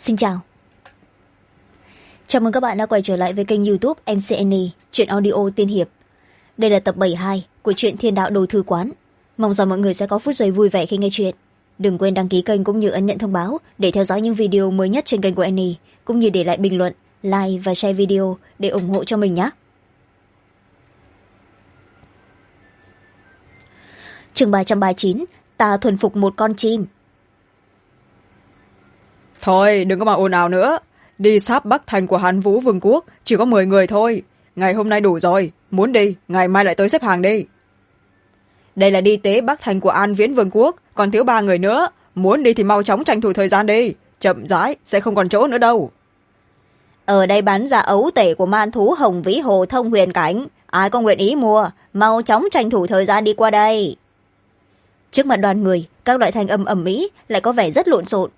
Xin chào. Chào mừng các bạn đã quay trở lại với kênh YouTube MCN Truyện Audio Tiên Hiệp. Đây là tập 72 của truyện Thiên Đạo Đồ Thư Quán. Mong rằng mọi người sẽ có phút giây vui vẻ khi nghe chuyện. Đừng quên đăng ký kênh cũng như ấn nhận thông báo để theo dõi những video mới nhất trên kênh của Annie, cũng như để lại bình luận, like và share video để ủng hộ cho mình nhé. Chương 339, ta thuần phục một con chim. Thôi đừng có mà ồn ào nữa, đi sáp Bắc Thành của Hàn Vũ Vương quốc chỉ có 10 người thôi, ngày hôm nay đủ rồi, muốn đi ngày mai lại tới xếp hàng đi. Đây là đi tế Bắc Thành của An Viễn Vương quốc, còn thiếu 3 người nữa, muốn đi thì mau chóng tranh thủ thời gian đi, chậm rãi sẽ không còn chỗ nữa đâu. Ở đây bán ra ấu tể của man thú Hồng Vĩ Hồ Thông Huyền Cảnh, ai có nguyện ý mua, mau chóng tranh thủ thời gian đi qua đây. Trước mặt đoàn người, các loại thanh âm ầm ĩ lại có vẻ rất lộn xộn.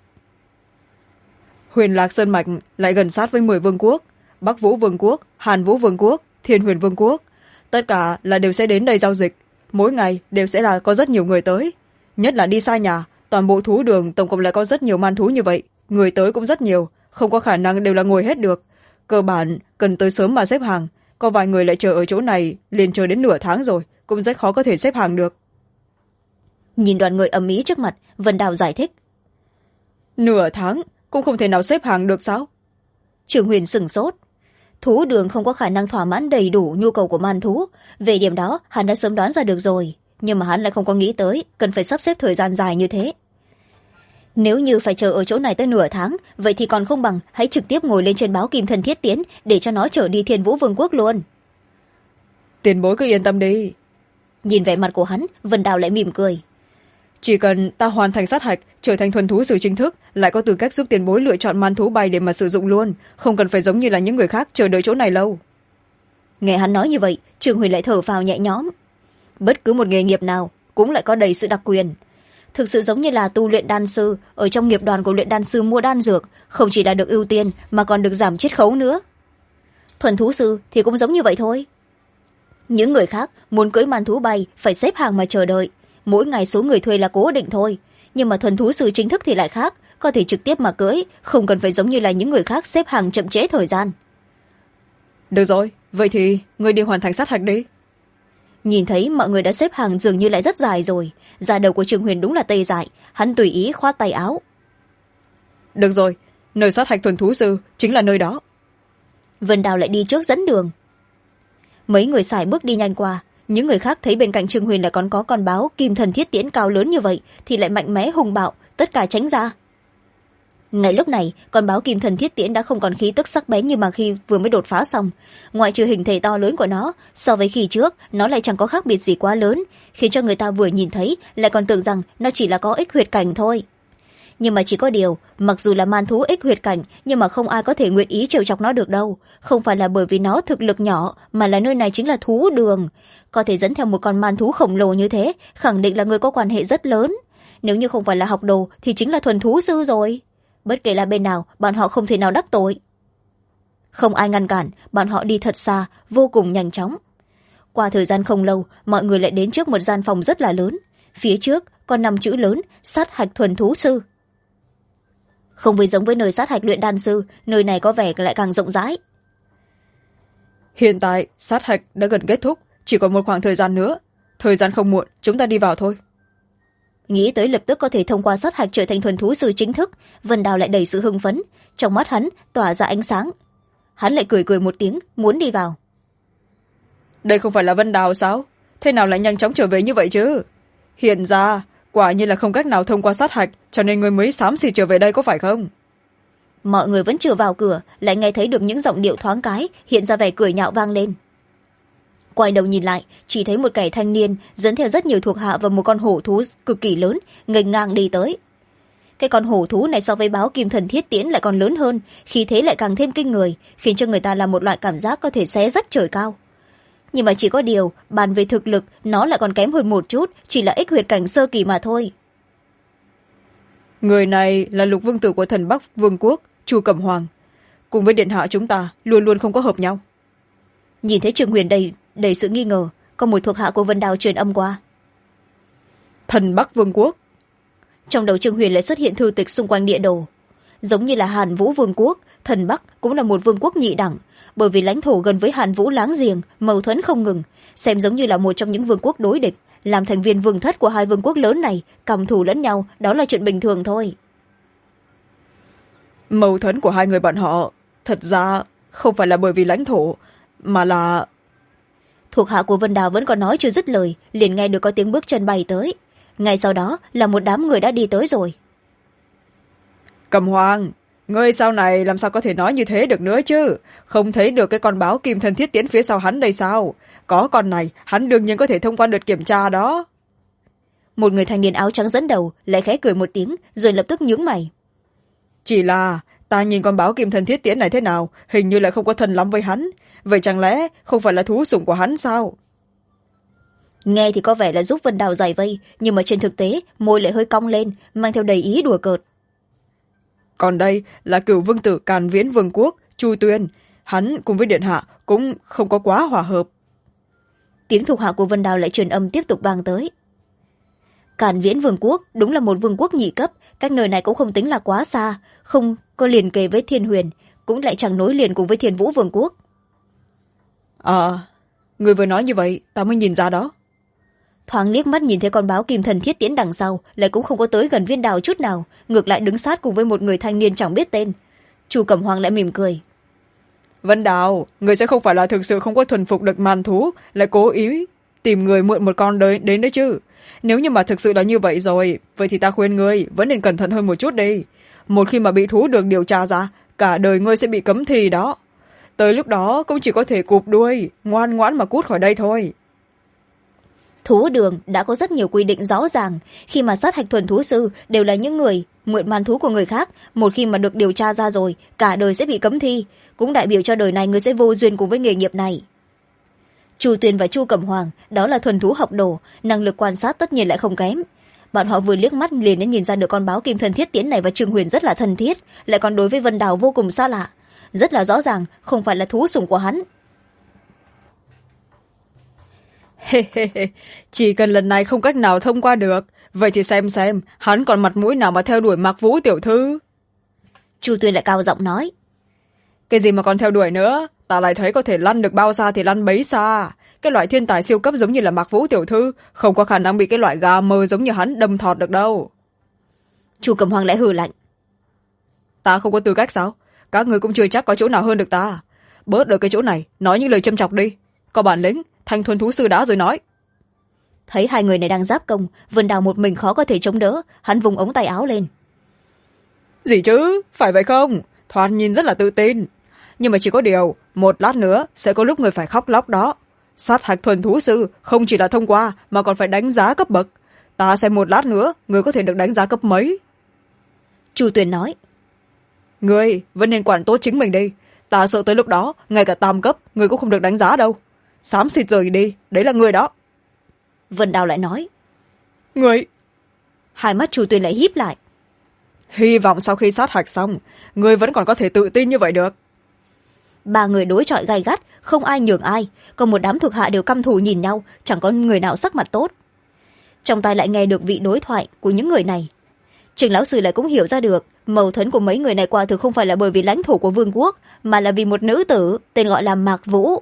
Huyền Lạc Sơn Mạch lại gần sát với 10 vương quốc, Bắc Vũ Vương quốc, Hàn Vũ Vương quốc, Thiên Huyền Vương quốc, tất cả là đều sẽ đến đây giao dịch, mỗi ngày đều sẽ là có rất nhiều người tới, nhất là đi xa nhà, toàn bộ thú đường tổng cộng lại có rất nhiều man thú như vậy, người tới cũng rất nhiều, không có khả năng đều là ngồi hết được, cơ bản cần tới sớm mà xếp hàng, có vài người lại chờ ở chỗ này liền chờ đến nửa tháng rồi, cũng rất khó có thể xếp hàng được. Nhìn đoàn người ầm ĩ trước mặt, Vân Đào giải thích. Nửa tháng cũng không thể nào xếp hàng được sao? Trường Huyền sửng sốt. Thú đường không có khả năng thỏa mãn đầy đủ nhu cầu của man thú, về điểm đó hắn đã sớm đoán ra được rồi, nhưng mà hắn lại không có nghĩ tới cần phải sắp xếp thời gian dài như thế. Nếu như phải chờ ở chỗ này tới nửa tháng, vậy thì còn không bằng hãy trực tiếp ngồi lên trên báo Kim Thân Thiết Tiến để cho nó trở đi Thiên Vũ Vương quốc luôn. Tiền bối cứ yên tâm đi. Nhìn vẻ mặt của hắn, Vân Đào lại mỉm cười. Chỉ cần ta hoàn thành sát hạch, trở thành thuần thú sư chính thức, lại có tư cách giúp tiền bối lựa chọn man thú bay để mà sử dụng luôn, không cần phải giống như là những người khác chờ đợi chỗ này lâu. Nghe hắn nói như vậy, Trường Huyền lại thở phào nhẹ nhõm. Bất cứ một nghề nghiệp nào cũng lại có đầy sự đặc quyền. Thực sự giống như là tu luyện đan sư, ở trong nghiệp đoàn của luyện đan sư mua đan dược, không chỉ là được ưu tiên mà còn được giảm chiết khấu nữa. Thuần thú sư thì cũng giống như vậy thôi. Những người khác muốn cưỡi man thú bay phải xếp hàng mà chờ đợi, mỗi ngày số người thuê là cố định thôi, nhưng mà thuần thú sư chính thức thì lại khác, có thể trực tiếp mà cưỡi, không cần phải giống như là những người khác xếp hàng chậm trễ thời gian. Được rồi, vậy thì người đi hoàn thành sát hạch đi. Nhìn thấy mọi người đã xếp hàng dường như lại rất dài rồi, da đầu của Trường Huyền đúng là tê dại, hắn tùy ý khoát tay áo. Được rồi, nơi sát hạch thuần thú sư chính là nơi đó. Vân Đào lại đi trước dẫn đường. Mấy người sải bước đi nhanh qua, những người khác thấy bên cạnh Trường Huyền lại còn có con báo Kim Thần Thiết Tiễn cao lớn như vậy thì lại mạnh mẽ hùng bạo, tất cả tránh ra. Ngay lúc này, con báo Kim Thần Thiết Tiễn đã không còn khí tức sắc bén như mà khi vừa mới đột phá xong, ngoại trừ hình thể to lớn của nó, so với khi trước nó lại chẳng có khác biệt gì quá lớn, khiến cho người ta vừa nhìn thấy lại còn tưởng rằng nó chỉ là có ích huyệt cảnh thôi. Nhưng mà chỉ có điều, mặc dù là man thú ích huyệt cảnh, nhưng mà không ai có thể nguyện ý trêu chọc nó được đâu, không phải là bởi vì nó thực lực nhỏ, mà là nơi này chính là thú đường, có thể dẫn theo một con man thú khổng lồ như thế, khẳng định là người có quan hệ rất lớn, nếu như không phải là học đồ thì chính là thuần thú sư rồi, bất kể là bên nào bọn họ không thể nào đắc tội. Không ai ngăn cản, bọn họ đi thật xa, vô cùng nhanh chóng. Qua thời gian không lâu, mọi người lại đến trước một gian phòng rất là lớn, phía trước có 5 chữ lớn: sát hạch thuần thú sư. Không với giống với nơi sát hạch luyện đan sư, nơi này có vẻ lại càng rộng rãi. Hiện tại sát hạch đã gần kết thúc, chỉ còn một khoảng thời gian nữa, thời gian không muộn, chúng ta đi vào thôi. Nghĩ tới lập tức có thể thông qua sát hạch trở thành thuần thú sư chính thức, Vân Đào lại đầy sự hưng phấn, trong mắt hắn tỏa ra ánh sáng. Hắn lại cười cười một tiếng, muốn đi vào. Đây không phải là Vân Đào sao? Thế nào lại nhanh chóng trở về như vậy chứ? Hiện ra quả nhiên là không cách nào thông qua sát hạch, cho nên người mới xám xịt trở về đây, có phải không? Mọi người vẫn chưa vào cửa, lại nghe thấy được những giọng điệu thoáng cái hiện ra vẻ cười nhạo vang lên. Quay đầu nhìn lại, chỉ thấy một kẻ thanh niên dẫn theo rất nhiều thuộc hạ và một con hổ thú cực kỳ lớn nghênh ngang đi tới. Cái con hổ thú này so với báo Kim Thần Thiết Tiễn lại còn lớn hơn, khí thế lại càng thêm kinh người, khiến cho người ta là một loại cảm giác có thể xé rách trời cao. Nhưng mà chỉ có điều, bàn về thực lực nó lại còn kém hơn một chút, chỉ là ích huyệt cảnh sơ kỳ mà thôi. Người này là Lục Vương tử của Thần Bắc Vương quốc, Chu Cẩm Hoàng, cùng với điện hạ chúng ta luôn luôn không có hợp nhau. Nhìn thấy Trường Huyền đầy sự nghi ngờ, có một thuộc hạ của Vân Đào truyền âm qua. Thần Bắc Vương quốc. Trong đầu Trường Huyền lại xuất hiện thư tịch xung quanh địa đồ. giống như là Hàn Vũ vương quốc, thần Bắc cũng là một vương quốc nhị đẳng, bởi vì lãnh thổ gần với Hàn Vũ láng giềng, mâu thuẫn không ngừng, xem giống như là một trong những vương quốc đối địch. Làm thành viên vương thất của hai vương quốc lớn này, căm thù lẫn nhau, đó là chuyện bình thường thôi. Mâu thuẫn của hai người bọn họ thật ra không phải là bởi vì lãnh thổ, mà là... Thuộc hạ của Vân Đào vẫn còn nói chưa dứt lời, liền nghe được có tiếng bước chân bay tới. Ngay sau đó là một đám người đã đi tới rồi. Cầm Hoàng, ngươi sau này làm sao có thể nói như thế được nữa chứ? Không thấy được cái con báo kim thân thiết tiến phía sau hắn đây sao? Có con này, hắn đương nhiên có thể thông qua đợt kiểm tra đó. Một người thanh niên áo trắng dẫn đầu, lại khẽ cười một tiếng, rồi lập tức nhướng mày. Chỉ là, ta nhìn con báo kim thân thiết tiến này thế nào, hình như lại không có thân lắm với hắn. Vậy chẳng lẽ không phải là thú sủng của hắn sao? Nghe thì có vẻ là giúp Vân Đào giải vây, nhưng mà trên thực tế, môi lại hơi cong lên, mang theo đầy ý đùa cợt. Còn đây là cửu vương tử Càn Viễn vương quốc, Chu Tuyên. Hắn cùng với điện hạ cũng không có quá hòa hợp. Tiếng thuộc hạ của Vân Đào lại truyền âm tiếp tục vang tới. Càn Viễn vương quốc đúng là một vương quốc nhị cấp, cách nơi này cũng không tính là quá xa, không có liền kề với Thiên Huyền, cũng lại chẳng nối liền cùng với Thiên Vũ vương quốc. Người vừa nói như vậy ta mới nhìn ra đó. Thoáng liếc mắt nhìn thấy con báo kim thần thiết tiến đằng sau, lại cũng không có tới gần Viên Đào chút nào, ngược lại đứng sát cùng với một người thanh niên chẳng biết tên. Chu Cẩm Hoàng lại mỉm cười. Vân Đào, người sẽ không phải là thực sự không có thuần phục được màn thú, lại cố ý tìm người mượn một con đến đấy chứ? Nếu như mà thực sự là như vậy rồi, vậy thì ta khuyên ngươi vẫn nên cẩn thận hơn một chút đi. Một khi mà bị thú được điều tra ra, cả đời ngươi sẽ bị cấm thi đó. Tới lúc đó cũng chỉ có thể cụp đuôi, ngoan ngoãn mà cút khỏi đây thôi. Thú đường đã có rất nhiều quy định rõ ràng, khi mà sát hạch thuần thú sư đều là những người mượn màn thú của người khác, một khi mà được điều tra ra rồi, cả đời sẽ bị cấm thi, cũng đại biểu cho đời này người sẽ vô duyên cùng với nghề nghiệp này. Chu Tuyền và Chu Cẩm Hoàng, đó là thuần thú học đồ, năng lực quan sát tất nhiên lại không kém. Bọn họ vừa liếc mắt liền đã nhìn ra được con báo kim thân thiết tiến này và Trương Huyền rất là thân thiết, lại còn đối với Vân Đào vô cùng xa lạ. Rất là rõ ràng, không phải là thú sủng của hắn. Chỉ cần lần này không cách nào thông qua được, vậy thì xem hắn còn mặt mũi nào mà theo đuổi Mạc Vũ tiểu thư. Chu Tuyền lại cao giọng nói. Cái gì mà còn theo đuổi nữa, ta lại thấy có thể lăn được bao xa thì lăn bấy xa. Cái loại thiên tài siêu cấp giống như là Mạc Vũ tiểu thư không có khả năng bị cái loại gà mờ giống như hắn đâm thọt được đâu. Chu Cẩm Hoàng lại hừ lạnh. Ta không có tư cách sao? Các người cũng chưa chắc có chỗ nào hơn được ta. Bớt được cái chỗ này, nói những lời châm chọc đi. Có bản lĩnh, thanh thuần thú sư đã rồi nói. Thấy hai người này đang giáp công, Vân Đào một mình khó có thể chống đỡ, hắn vùng ống tay áo lên. Gì chứ, phải vậy không? Thoạt nhìn rất là tự tin. Nhưng mà chỉ có điều, một lát nữa sẽ có lúc người phải khóc lóc đó. Sát hạch thuần thú sư không chỉ là thông qua mà còn phải đánh giá cấp bậc. Ta xem một lát nữa người có thể được đánh giá cấp mấy. Chu Tuyền nói. Người vẫn nên quản tốt chính mình đi. Ta sợ tới lúc đó ngay cả tam cấp người cũng không được đánh giá đâu. Xám xịt rời đi, đấy là người đó. Vân Đào lại nói. Người. Hai mắt Chu Tuyền lại híp lại. Hy vọng sau khi sát hạch xong người vẫn còn có thể tự tin như vậy được. Ba người đối chọi gay gắt, không ai nhường ai, còn một đám thuộc hạ đều căm thù nhìn nhau, chẳng có người nào sắc mặt tốt. Trong tai lại nghe được vị đối thoại của những người này. Trình lão sư lại cũng hiểu ra được mâu thuẫn của mấy người này quả thực không phải là bởi vì lãnh thổ của vương quốc, mà là vì một nữ tử tên gọi là Mạc Vũ.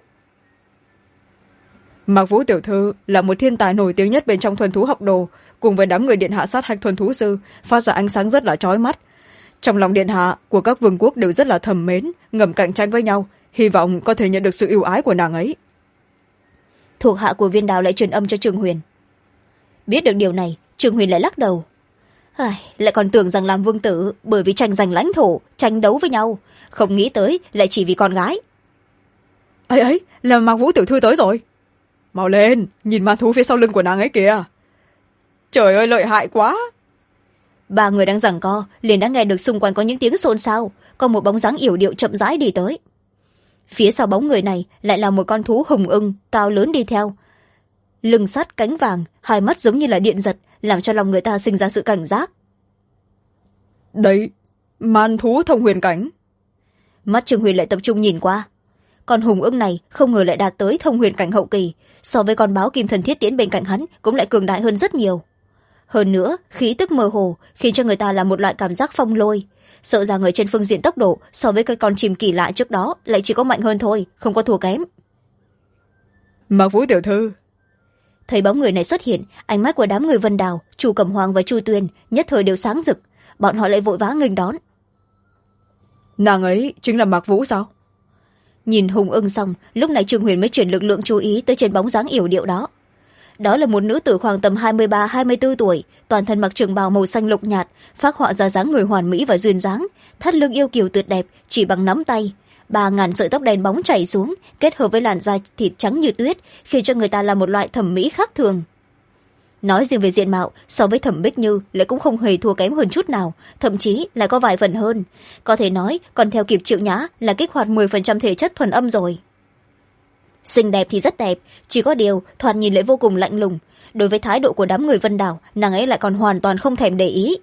Mạc Vũ tiểu thư là một thiên tài nổi tiếng nhất bên trong thuần thú học đồ, cùng với đám người điện hạ sát hạch thuần thú sư phát ra ánh sáng rất là chói mắt. Trong lòng điện hạ của các vương quốc đều rất là thầm mến, ngầm cạnh tranh với nhau, hy vọng có thể nhận được sự ưu ái của nàng ấy. Thuộc hạ của Viên Đào lại truyền âm cho Trương Huyền. Biết được điều này, Trương Huyền lại lắc đầu. Lại còn tưởng rằng làm vương tử bởi vì tranh giành lãnh thổ, tranh đấu với nhau, không nghĩ tới lại chỉ vì con gái. Ấy là Mạc Vũ tiểu thư tới rồi. Mau lên, nhìn ma thú phía sau lưng của nàng ấy kìa. Trời ơi, lợi hại quá. Ba người đang giằng co liền đã nghe được xung quanh có những tiếng xôn xao, có một bóng dáng yểu điệu chậm rãi đi tới. Phía sau bóng người này lại là một con thú hùng ưng cao lớn đi theo, lưng sắt cánh vàng, hai mắt giống như là điện giật, làm cho lòng người ta sinh ra sự cảnh giác. Đấy, man thú thông huyền cảnh. Mắt Trương Huyền lại tập trung nhìn qua. Con hùng ưng này không ngờ lại đạt tới thông huyền cảnh hậu kỳ, so với con báo kim thần thiết tiến bên cạnh hắn cũng lại cường đại hơn rất nhiều. Hơn nữa, khí tức mơ hồ khiến cho người ta là một loại cảm giác phong lôi. sợ rằng ở trên phương diện tốc độ so với cái con chim kỳ lạ trước đó lại chỉ có mạnh hơn thôi, không có thua kém. Mạc Vũ tiểu thư. Thấy bóng người này xuất hiện, ánh mắt của đám người Vân Đào, Chu Cẩm Hoàng và Chu Tuyên nhất thời đều sáng rực. Bọn họ lại vội vã nghênh đón. Nàng ấy chính là Mạc Vũ sao? Nhìn Hùng Ưng xong, lúc này Trương Huyền mới chuyển lực lượng chú ý tới trên bóng dáng yểu điệu đó. Đó là một nữ tử khoảng tầm 23-24 tuổi, toàn thân mặc trường bào màu xanh lục nhạt, phác họa ra dáng người hoàn mỹ và duyên dáng, thắt lưng yêu kiều tuyệt đẹp chỉ bằng nắm tay. 3.000 sợi tóc đen bóng chảy xuống, kết hợp với làn da thịt trắng như tuyết, khiến cho người ta là một loại thẩm mỹ khác thường. Nói riêng về diện mạo, so với Thẩm Bích Như lại cũng không hề thua kém hơn chút nào, thậm chí lại có vài phần hơn. Có thể nói còn theo kịp Triệu Nhã là kích hoạt 10% thể chất thuần âm rồi. Xinh đẹp thì rất đẹp, chỉ có điều thoạt nhìn lại vô cùng lạnh lùng. Đối với thái độ của đám người Vân Đảo, nàng ấy lại còn hoàn toàn không thèm để ý.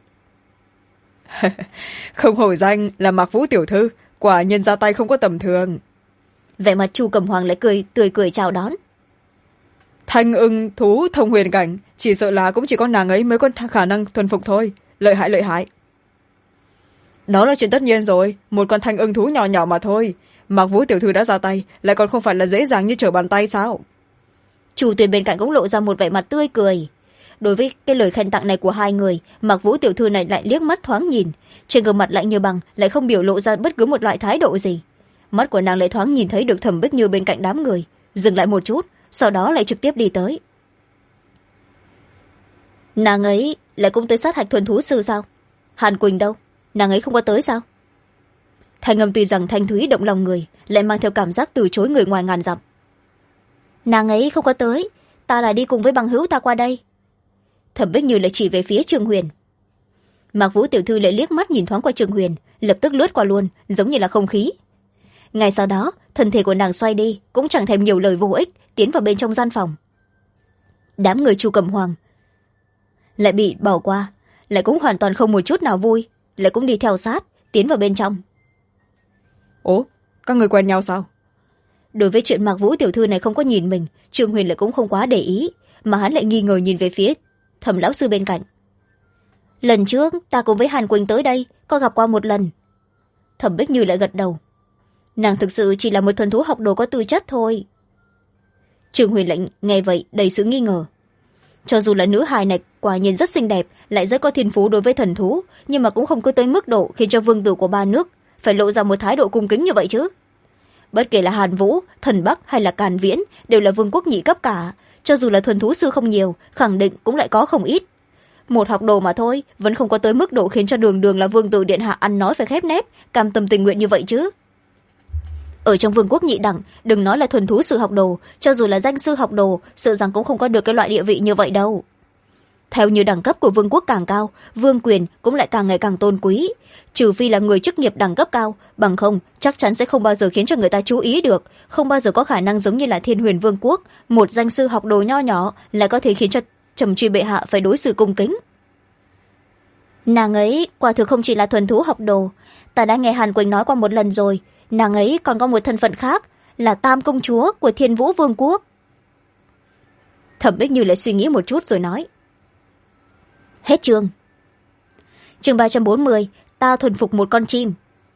Không hổ danh là Mạc Vũ tiểu thư, quả nhiên ra tay không có tầm thường. Vẻ mặt Chu Cẩm Hoàng lại tươi cười chào đón. Thanh ưng thú thông huyền cảnh, chỉ sợ là cũng chỉ có nàng ấy mới có khả năng thuần phục thôi. Lợi hại lợi hại. Đó là chuyện tất nhiên rồi, một con thanh ưng thú nhỏ nhỏ mà thôi. Mạc Vũ tiểu thư đã ra tay, lại còn không phải là dễ dàng như trở bàn tay sao? Chu Tuyền bên cạnh cũng lộ ra một vẻ mặt tươi cười. Đối với cái lời khen tặng này của hai người, Mạc Vũ tiểu thư này lại liếc mắt thoáng nhìn, trên gương mặt lạnh như bằng, lại không biểu lộ ra bất cứ một loại thái độ gì. Mắt của nàng lại thoáng nhìn thấy được Thẩm Bích Như bên cạnh đám người, dừng lại một chút, sau đó lại trực tiếp đi tới. Nàng ấy lại cũng tới sát hạch thuần thú sư sao? Hàn Quỳnh đâu? Nàng ấy không có tới sao? Thanh âm tuy rằng thanh thúy động lòng người, lại mang theo cảm giác từ chối người ngoài ngàn dặm. Nàng ấy không có tới, ta là đi cùng với bằng hữu ta qua đây. Thẩm Bích Như lại chỉ về phía Trương Huyền. Mạc Vũ tiểu thư lại liếc mắt nhìn thoáng qua Trương Huyền, lập tức lướt qua luôn, giống như là không khí. Ngay sau đó, thân thể của nàng xoay đi, cũng chẳng thèm nhiều lời vô ích, tiến vào bên trong gian phòng. Đám người Chu Cẩm Hoàng lại bị bỏ qua, lại cũng hoàn toàn không một chút nào vui, lại cũng đi theo sát, tiến vào bên trong. Ố, các người quen nhau sao? Đối với chuyện Mạc Vũ tiểu thư này không có nhìn mình, Trương Huyền lại cũng không quá để ý, mà hắn lại nghi ngờ nhìn về phía Thẩm lão sư bên cạnh. Lần trước ta cùng với Hàn Quỳnh tới đây, có gặp qua một lần. Thẩm Bích Như lại gật đầu. Nàng thực sự chỉ là một thuần thú học đồ có tư chất thôi. Trương Huyền lại nghe vậy đầy sự nghi ngờ. Cho dù là nữ hài này quả nhiên rất xinh đẹp, lại rất có thiên phú đối với thần thú, nhưng mà cũng không có tới mức độ khiến cho vương tử của ba nước phải lộ ra một thái độ cung kính như vậy chứ. Bất kể là Hàn Vũ, Thần Bắc hay là Càn Viễn đều là vương quốc nhị cấp cả, cho dù là thuần thú sư không nhiều, khẳng định cũng lại có không ít. Một học đồ mà thôi, vẫn không có tới mức độ khiến cho đường đường là vương tử điện hạ ăn nói phải khép nép, cam tâm tình nguyện như vậy chứ. Ở trong vương quốc nhị đẳng, đừng nói là thuần thú sư học đồ, cho dù là danh sư học đồ, sợ rằng cũng không có được cái loại địa vị như vậy đâu. Theo như đẳng cấp của vương quốc càng cao, vương quyền cũng lại càng ngày càng tôn quý. Trừ phi là người chức nghiệp đẳng cấp cao, bằng không chắc chắn sẽ không bao giờ khiến cho người ta chú ý được, không bao giờ có khả năng giống như là Thiên Huyền Vương quốc, một danh sư học đồ nho nhỏ lại có thể khiến cho trầm truy bệ hạ phải đối xử cung kính. Nàng ấy quả thực không chỉ là thuần thú học đồ, ta đã nghe Hàn Quỳnh nói qua một lần rồi, nàng ấy còn có một thân phận khác, là Tam công chúa của Thiên Vũ Vương quốc. Thẩm Bích Như lại suy nghĩ một chút rồi nói. Hết chương. Chương 340, ta thuần phục một con chim.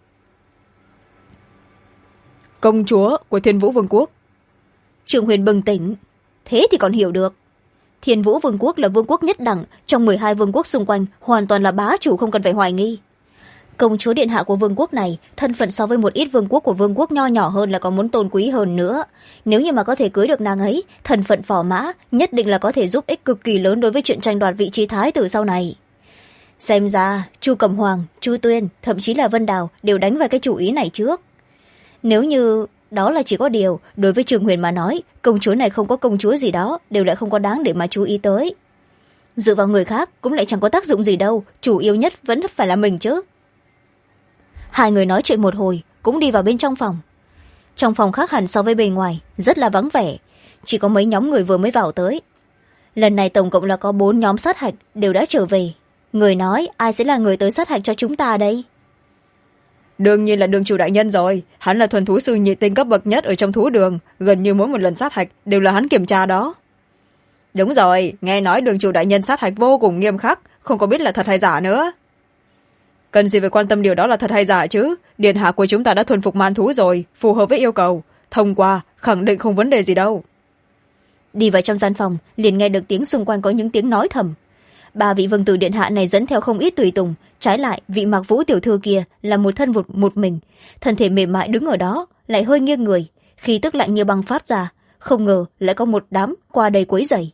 Công chúa của Thiên Vũ Vương quốc. Trương Huyền bừng tỉnh. Thế thì còn hiểu được. Thiên Vũ Vương quốc là vương quốc nhất đẳng, trong 12 vương quốc xung quanh hoàn toàn là bá chủ không cần phải hoài nghi. Công chúa điện hạ của vương quốc này, thân phận so với một ít vương quốc của vương quốc nho nhỏ hơn là còn muốn tôn quý hơn nữa. Nếu như mà có thể cưới được nàng ấy, thân phận phò mã nhất định là có thể giúp ích cực kỳ lớn đối với chuyện tranh đoạt vị trí thái tử sau này. Xem ra Chu Cẩm Hoàng, Chu Tuyên, thậm chí là Vân Đào đều đánh vào cái chủ ý này trước. Nếu như đó là chỉ có điều, đối với Trương Huyền mà nói, công chúa này không có công chúa gì đó, đều lại không có đáng để mà chú ý tới. Dựa vào người khác cũng lại chẳng có tác dụng gì đâu, chủ yếu nhất vẫn phải là mình chứ. Hai người nói chuyện một hồi, cũng đi vào bên trong phòng. Trong phòng khác hẳn so với bên ngoài, rất là vắng vẻ, chỉ có mấy nhóm người vừa mới vào tới. Lần này tổng cộng là có 4 nhóm sát hạch đều đã trở về. Người nói ai sẽ là người tới sát hạch cho chúng ta đây? Đương nhiên là đường chủ đại nhân rồi, hắn là thuần thú sư nhị tinh cấp bậc nhất ở trong thú đường, gần như mỗi một lần sát hạch đều là hắn kiểm tra đó. Đúng rồi, nghe nói đường chủ đại nhân sát hạch vô cùng nghiêm khắc, không có biết là thật hay giả nữa. cần gì phải quan tâm điều đó là thật hay giả chứ. Điện hạ của chúng ta đã thuần phục man thú rồi, phù hợp với yêu cầu, thông qua khẳng định không vấn đề gì đâu. Đi vào trong gian phòng, liền nghe được tiếng xung quanh có những tiếng nói thầm. Ba vị vương tử điện hạ này dẫn theo không ít tùy tùng, trái lại vị Mạc Vũ tiểu thư kia là một thân một mình, thân thể mềm mại đứng ở đó, lại hơi nghiêng người, khí tức lạnh như băng phát ra, không ngờ lại có một đám qua đây quấy rầy.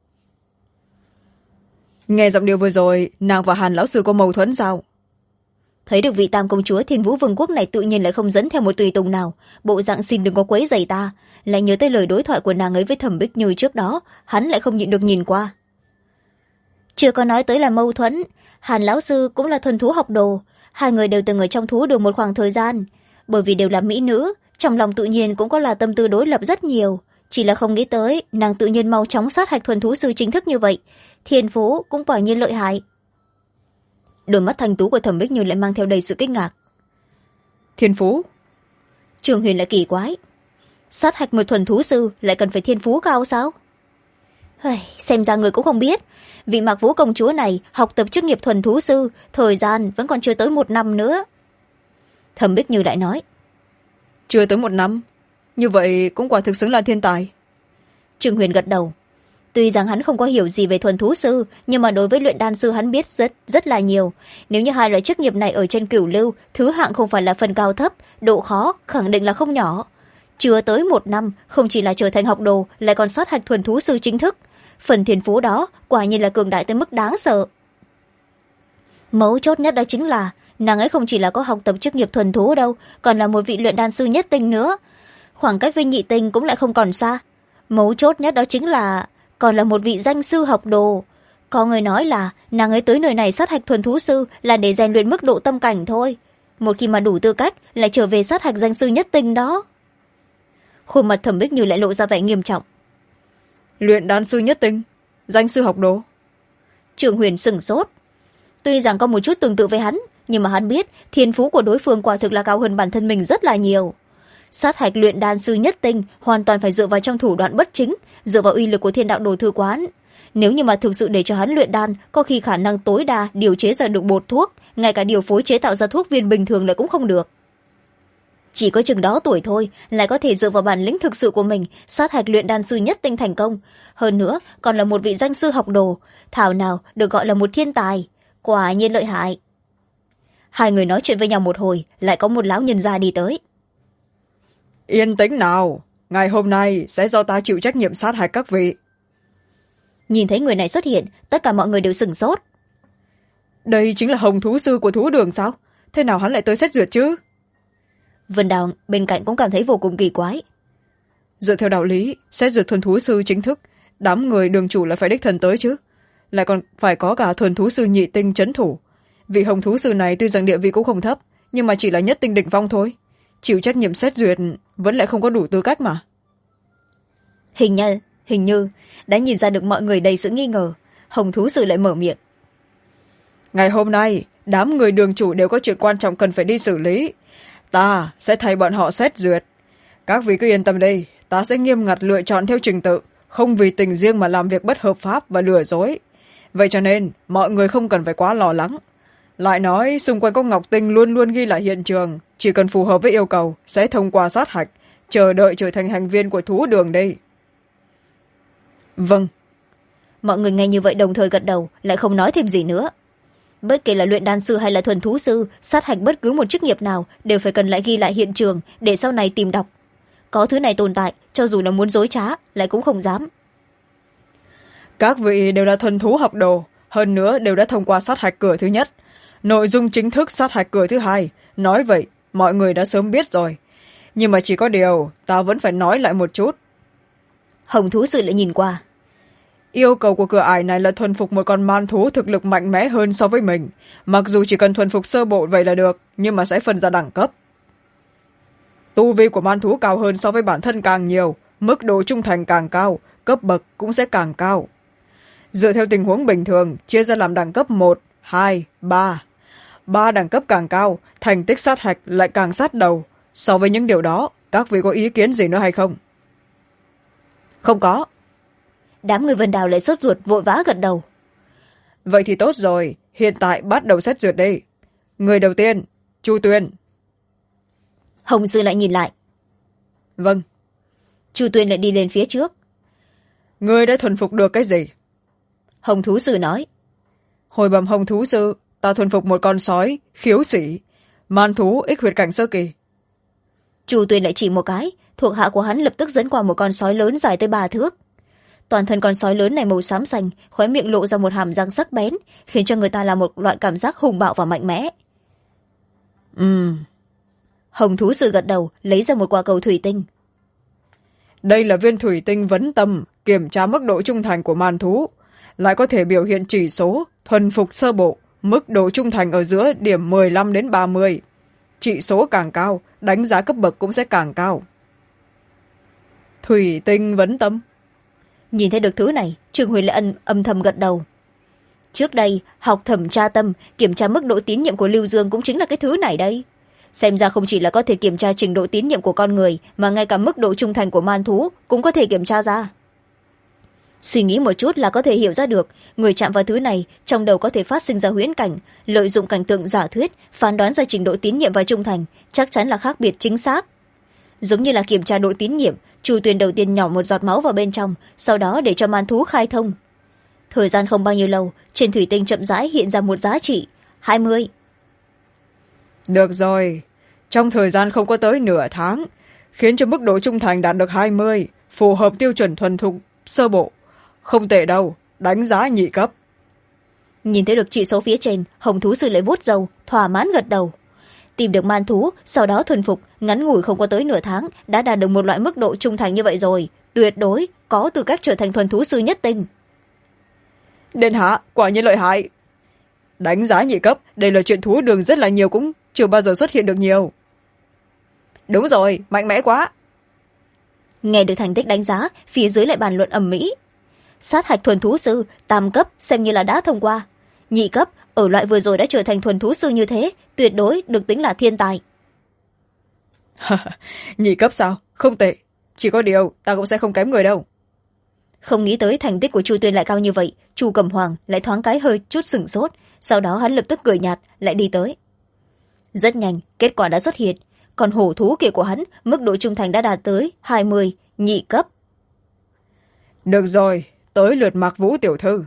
Nghe giọng điệu vừa rồi, nàng và Hàn lão sư có mâu thuẫn sao? Thấy được vị tam công chúa Thiên Vũ Vương quốc này tự nhiên lại không dẫn theo một tùy tùng nào, bộ dạng xin đừng có quấy rầy ta, lại nhớ tới lời đối thoại của nàng ấy với Thẩm Bích Như trước đó, hắn lại không nhịn được nhìn qua. Chưa có nói tới là mâu thuẫn, Hàn lão sư cũng là thuần thú học đồ, hai người đều từng ở trong thú được một khoảng thời gian, bởi vì đều là mỹ nữ, trong lòng tự nhiên cũng có là tâm tư đối lập rất nhiều, chỉ là không nghĩ tới nàng tự nhiên mau chóng sát hạch thuần thú sư chính thức như vậy, Thiên Phú cũng quả nhiên lợi hại. Đôi mắt thanh tú của Thẩm Bích Như lại mang theo đầy sự kinh ngạc. Thiên phú? Trường Huyền lại kỳ quái, sát hạch một thuần thú sư lại cần phải thiên phú cao sao? Xem ra người cũng không biết, vị Mạc Vũ công chúa này học tập chức nghiệp thuần thú sư, thời gian vẫn còn chưa tới 1 năm nữa. Thẩm Bích Như lại nói, chưa tới 1 năm? Như vậy cũng quả thực xứng là thiên tài. Trường Huyền gật đầu. Tuy rằng hắn không có hiểu gì về thuần thú sư, nhưng mà đối với luyện đan sư hắn biết rất là nhiều. Nếu như hai loại chức nghiệp này ở trên cửu lưu, thứ hạng không phải là phần cao thấp, độ khó khẳng định là không nhỏ. Chưa tới 1 năm, không chỉ là trở thành học đồ, lại còn sát hạch thuần thú sư chính thức. Phần thiên phú đó quả nhiên là cường đại tới mức đáng sợ. Mấu chốt nhất đó chính là nàng ấy không chỉ là có học tập chức nghiệp thuần thú đâu, còn là một vị luyện đan sư nhất tinh nữa. Khoảng cách với nhị tinh cũng lại không còn xa. Mấu chốt nhất đó chính là còn là một vị danh sư học đồ. Có người nói là nàng ấy tới nơi này sát hạch thuần thú sư là để rèn luyện mức độ tâm cảnh thôi. Một khi mà đủ tư cách lại trở về sát hạch danh sư nhất tinh đó. Khuôn mặt Thẩm Bích Như lại lộ ra vẻ nghiêm trọng. Luyện đan sư nhất tinh, danh sư học đồ. Trường Huyền sửng sốt. Tuy rằng có một chút tương tự với hắn, nhưng mà hắn biết thiên phú của đối phương quả thực là cao hơn bản thân mình rất là nhiều. Sát hạch luyện đan sư nhất tinh hoàn toàn phải dựa vào trong thủ đoạn bất chính, dựa vào uy lực của Thiên Đạo Đồ Thư Quán. Nếu như mà thực sự để cho hắn luyện đan, có khi khả năng tối đa điều chế ra được bột thuốc, ngay cả điều phối chế tạo ra thuốc viên bình thường lại cũng không được. Chỉ có chừng đó tuổi thôi, lại có thể dựa vào bản lĩnh thực sự của mình, sát hạch luyện đan sư nhất tinh thành công. Hơn nữa, còn là một vị danh sư học đồ, thảo nào được gọi là một thiên tài. Quả nhiên lợi hại. Hai người nói chuyện với nhau một hồi, lại có một lão nhân gia đi tới. Yên tĩnh nào, ngày hôm nay sẽ do ta chịu trách nhiệm sát hạch các vị. Nhìn thấy người này xuất hiện, tất cả mọi người đều sửng sốt. Đây chính là hồng thú sư của thú đường sao? Thế nào hắn lại tới xét duyệt chứ? Vân Đào bên cạnh cũng cảm thấy vô cùng kỳ quái. Dựa theo đạo lý, xét duyệt thuần thú sư chính thức, đám người đường chủ lại phải đích thân tới chứ. Lại còn phải có cả thuần thú sư nhị tinh trấn thủ. Vị hồng thú sư này tuy rằng địa vị cũng không thấp, nhưng mà chỉ là nhất tinh đỉnh phong thôi. Chịu trách nhiệm xét duyệt vẫn lại không có đủ tư cách mà. Hình như đã nhìn ra được mọi người đầy sự nghi ngờ. Hồng thú sư lại mở miệng. Ngày hôm nay đám người đường chủ đều có chuyện quan trọng cần phải đi xử lý, ta sẽ thay bọn họ xét duyệt. Các vị cứ yên tâm đi, ta sẽ nghiêm ngặt lựa chọn theo trình tự, không vì tình riêng mà làm việc bất hợp pháp và lừa dối. Vậy cho nên mọi người không cần phải quá lo lắng. Lại nói xung quanh có ngọc tinh luôn luôn ghi lại hiện trường, chỉ cần phù hợp với yêu cầu sẽ thông qua sát hạch, chờ đợi trở thành thành viên của thú đường đi. Vâng. Mọi người nghe như vậy đồng thời gật đầu, lại không nói thêm gì nữa. Bất kể là luyện đan sư hay là thuần thú sư, sát hạch bất cứ một chức nghiệp nào đều phải cần lại ghi lại hiện trường để sau này tìm đọc. Có thứ này tồn tại, cho dù là muốn dối trá lại cũng không dám. Các vị đều là thuần thú học đồ, hơn nữa đều đã thông qua sát hạch cửa thứ nhất. Nội dung chính thức sát hạch cửa thứ hai, nói vậy mọi người đã sớm biết rồi. Nhưng mà chỉ có điều ta vẫn phải nói lại một chút. Hồng thú sư lại nhìn qua. Yêu cầu của cửa ải này là thuần phục một con man thú thực lực mạnh mẽ hơn so với mình. Mặc dù chỉ cần thuần phục sơ bộ vậy là được, nhưng mà sẽ phân ra đẳng cấp. Tu vi của man thú cao hơn so với bản thân càng nhiều, mức độ trung thành càng cao, cấp bậc cũng sẽ càng cao. Dựa theo tình huống bình thường, chia ra làm đẳng cấp 1, 2, 3. 3 đẳng cấp càng cao, thành tích sát hạch lại càng sát đầu. So với những điều đó, các vị có ý kiến gì nữa hay không? Không có. Đám người Vân Đào lại sốt ruột vội vã gật đầu. Vậy thì tốt rồi, hiện tại bắt đầu xét duyệt đi. người đầu tiên Chu Tuyền. Hồng Sư lại nhìn lại. Vâng. Chu Tuyền lại đi lên phía trước. Ngươi đã thuần phục được cái gì? Hồng Thú Sư nói. Hồi bẩm Hồng Thú Sư, ta thuần phục một con sói khiếu sĩ, man thú ích huyệt cảnh sơ kỳ. Chu Tuyền lại chỉ một cái, thuộc hạ của hắn lập tức dẫn qua một con sói lớn dài tới 3 thước. Toàn thân con sói lớn này màu xám xanh, khóe miệng lộ ra một hàm răng sắc bén, khiến cho người ta là một loại cảm giác hùng bạo và mạnh mẽ. Hồng Thú Sư gật đầu, lấy ra một quả cầu thủy tinh. Đây là viên thủy tinh vấn tâm, kiểm tra mức độ trung thành của man thú, lại có thể biểu hiện chỉ số thuần phục sơ bộ, mức độ trung thành ở giữa điểm 15 đến 30. Chỉ số càng cao, đánh giá cấp bậc cũng sẽ càng cao. Thủy tinh vấn tâm. Nhìn thấy được thứ này, Trương Huyền lại âm thầm gật đầu. Trước đây, học thẩm tra tâm, kiểm tra mức độ tín nhiệm của Lưu Dương cũng chính là cái thứ này đây. Xem ra không chỉ là có thể kiểm tra trình độ tín nhiệm của con người, mà ngay cả mức độ trung thành của man thú cũng có thể kiểm tra ra. Suy nghĩ một chút là có thể hiểu ra được, người chạm vào thứ này, trong đầu có thể phát sinh ra huyễn cảnh, lợi dụng cảnh tượng giả thuyết, phán đoán ra trình độ tín nhiệm và trung thành, chắc chắn là khác biệt chính xác. Giống như là kiểm tra độ tín nhiệm, Chu Tuyền đầu tiên nhỏ một giọt máu vào bên trong, sau đó để cho man thú khai thông. Thời gian không bao nhiêu lâu, trên thủy tinh chậm rãi hiện ra một giá trị 20. Được rồi, trong thời gian không có tới nửa tháng, khiến cho mức độ trung thành đạt được 20, phù hợp tiêu chuẩn thuần thục sơ bộ. Không tệ đâu, đánh giá nhị cấp. Nhìn thấy được chỉ số phía trên, Hồng Thú Sư lại vuốt râu, thỏa mãn gật đầu. Tìm được man thú, sau đó thuần phục, ngắn ngủi không có tới nửa tháng, đã đạt được một loại mức độ trung thành như vậy rồi, tuyệt đối có tư cách trở thành thuần thú sư nhất tinh. Điện hạ, quả nhiên lợi hại. Đánh giá nhị cấp, đây là chuyện thú đường rất là nhiều, cũng chưa bao giờ xuất hiện được nhiều. Đúng rồi, mạnh mẽ quá. Nghe được thành tích đánh giá, phía dưới lại bàn luận ầm ĩ. Sát hạch thuần thú sư, tam cấp xem như là đã thông qua. Nhị cấp, ở loại vừa rồi đã trở thành thuần thú sư như thế, tuyệt đối được tính là thiên tài. Nhị cấp sao? Không tệ. Chỉ có điều, ta cũng sẽ không kém người đâu. Không nghĩ tới thành tích của Chu Tuyên lại cao như vậy, Chu Cẩm Hoàng lại thoáng cái hơi chút sửng sốt, sau đó hắn lập tức cười nhạt, lại đi tới. Rất nhanh, kết quả đã xuất hiện, còn hổ thú kia của hắn, mức độ trung thành đã đạt tới 20, nhị cấp. Được rồi, tới lượt Mạc Vũ tiểu thư.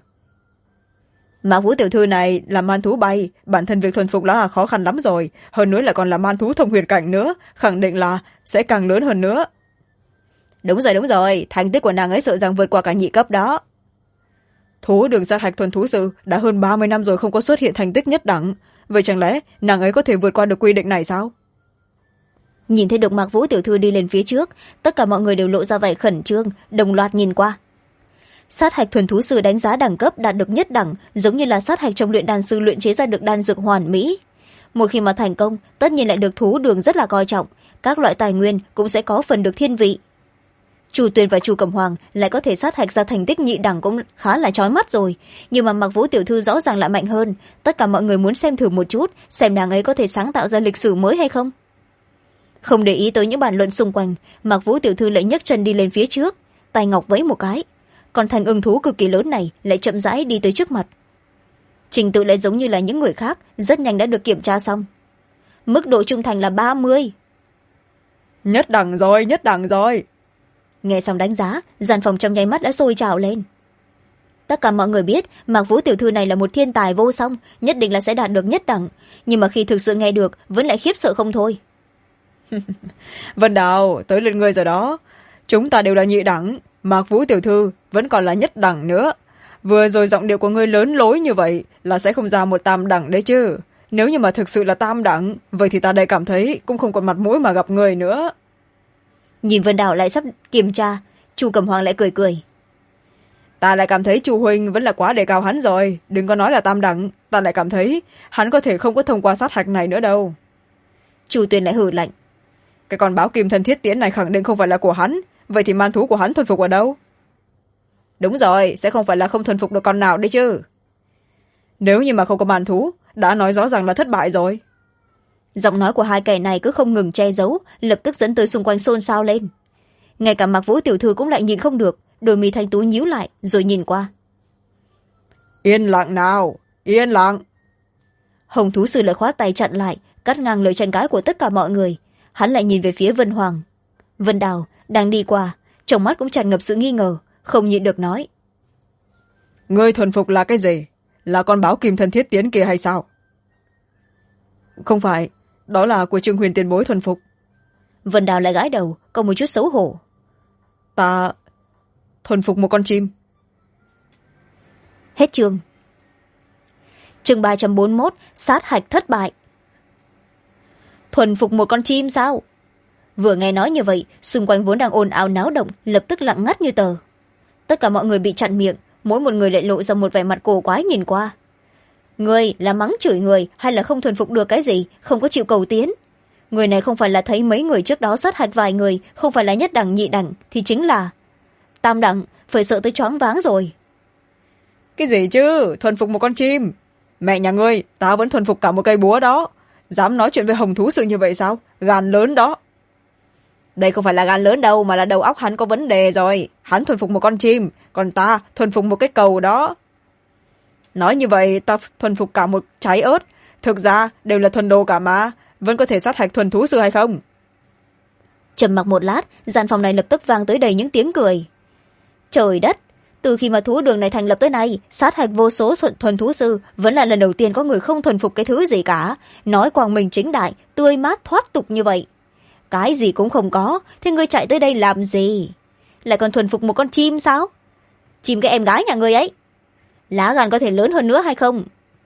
Mạc Vũ tiểu thư này là man thú bay, bản thân việc thuần phục đã là khó khăn lắm rồi, hơn nữa lại còn là man thú thông huyền cảnh nữa, khẳng định là sẽ càng lớn hơn nữa. Đúng rồi, thành tích của nàng ấy sợ rằng vượt qua cả nhị cấp đó. Thú đường sát hạch thuần thú sư đã hơn 30 năm rồi không có xuất hiện thành tích nhất đẳng, vậy chẳng lẽ nàng ấy có thể vượt qua được quy định này sao? Nhìn thấy được Mạc Vũ tiểu thư đi lên phía trước, tất cả mọi người đều lộ ra vẻ khẩn trương, đồng loạt nhìn qua. Sát hạch thuần thú sư đánh giá đẳng cấp đạt được nhất đẳng, giống như là sát hạch trong luyện đan sư luyện chế ra được đan dược hoàn mỹ. Một khi mà thành công, tất nhiên lại được thú đường rất là coi trọng, các loại tài nguyên cũng sẽ có phần được thiên vị. Chu Tuyền và Chu Cẩm Hoàng lại có thể sát hạch ra thành tích nhị đẳng cũng khá là chói mắt rồi, nhưng mà Mạc Vũ tiểu thư rõ ràng lại mạnh hơn, tất cả mọi người muốn xem thử một chút, xem nàng ấy có thể sáng tạo ra lịch sử mới hay không. Không để ý tới những bàn luận xung quanh, Mạc Vũ tiểu thư lại nhấc chân đi lên phía trước, tay ngọc vẫy một cái, còn thành ưng thú cực kỳ lớn này lại chậm rãi đi tới trước mặt. Trình tự lại giống như là những người khác, rất nhanh đã được kiểm tra xong. Mức độ trung thành là 30. Nhất đẳng rồi. Nghe xong đánh giá, gian phòng trong nháy mắt đã sôi trào lên. Tất cả mọi người biết Mạc Vũ tiểu thư này là một thiên tài vô song, nhất định là sẽ đạt được nhất đẳng, nhưng mà khi thực sự nghe được vẫn lại khiếp sợ không thôi. Vân Đào, tới lượt người rồi đó. Chúng ta đều là nhị đẳng, Mạc Vũ tiểu thư vẫn còn là nhất đẳng nữa. Vừa rồi giọng điệu của ngươi lớn lối như vậy là sẽ không ra một tam đẳng đấy chứ. Nếu như mà thực sự là tam đẳng, vậy thì ta đây cảm thấy cũng không còn mặt mũi mà gặp người nữa. Nhìn Vân Đào lại sắp kiểm tra, Chu Cẩm Hoàng lại cười cười. Ta lại cảm thấy Chu huynh vẫn là quá đề cao hắn rồi, đừng có nói là tam đẳng, ta lại cảm thấy hắn có thể không có thông qua sát hạch này nữa đâu. Chu Tuyền lại hừ lạnh. Cái con báo kim thân thiết tiễn này khẳng định không phải là của hắn, vậy thì man thú của hắn thuần phục ở đâu? Đúng rồi, sẽ không phải là không thuần phục được con nào đấy chứ. Nếu như mà không có man thú, đã nói rõ ràng là thất bại rồi. Giọng nói của hai kẻ này cứ không ngừng che giấu, lập tức dẫn tới xung quanh xôn xao lên. Ngay cả Mạc Vũ tiểu thư cũng lại nhìn không được, đôi mi thanh tú nhíu lại rồi nhìn qua. Yên lặng nào, yên lặng. Hồng thú sư lại khoát tay chặn lại, cắt ngang lời tranh cãi của tất cả mọi người. Hắn lại nhìn về phía Vân Hoàng. Vân Đào đang đi qua, trong mắt cũng tràn ngập sự nghi ngờ, không nhịn được nói: Ngươi thuần phục là cái gì? Là con báo kim thân thiết tiến kia hay sao? Không phải, đó là của Trương Huyền tiền bối thuần phục. Vân Đào lại gãi đầu, có một chút xấu hổ. Ta thuần phục một con chim. Hết chương. Chương 341, sát hạch thất bại. Thuần phục một con chim sao? Vừa nghe nói như vậy, xung quanh vốn đang ồn ào náo động lập tức lặng ngắt như tờ. Tất cả mọi người bị chặn miệng, mỗi một người lại lộ ra một vẻ mặt cổ quái nhìn qua. Người là mắng chửi người hay là không thuần phục được cái gì, không có chịu cầu tiến? Người này không phải là thấy mấy người trước đó sát hạch vài người, không phải là nhất đẳng nhị đẳng, thì chính là tam đẳng, phải sợ tới choáng váng rồi. Cái gì chứ, thuần phục một con chim? Mẹ nhà ngươi, ta vẫn thuần phục cả một cây búa đó. Dám nói chuyện với hồng thú sự như vậy sao? Gan lớn đó. Đây không phải là gan lớn đâu, mà là đầu óc hắn có vấn đề rồi. Hắn thuần phục một con chim, còn ta thuần phục một cái cầu đó. Nói như vậy, ta thuần phục cả một trái ớt. Thực ra, đều là thuần đồ cả mà. Vẫn có thể sát hạch thuần thú sư hay không? Trầm mặc một lát, gian phòng này lập tức vang tới đầy những tiếng cười. Trời đất! Từ khi mà thú đường này thành lập tới nay, sát hạch vô số thuần thú sư, vẫn là lần đầu tiên có người không thuần phục cái thứ gì cả. Nói quang minh chính đại, tươi mát thoát tục như vậy. Cái gì cũng không có, thế ngươi chạy tới đây làm gì? Lại còn thuần phục một con chim sao? Chim cái em gái nhà ngươi ấy. Lá gan có thể lớn hơn nữa hay không?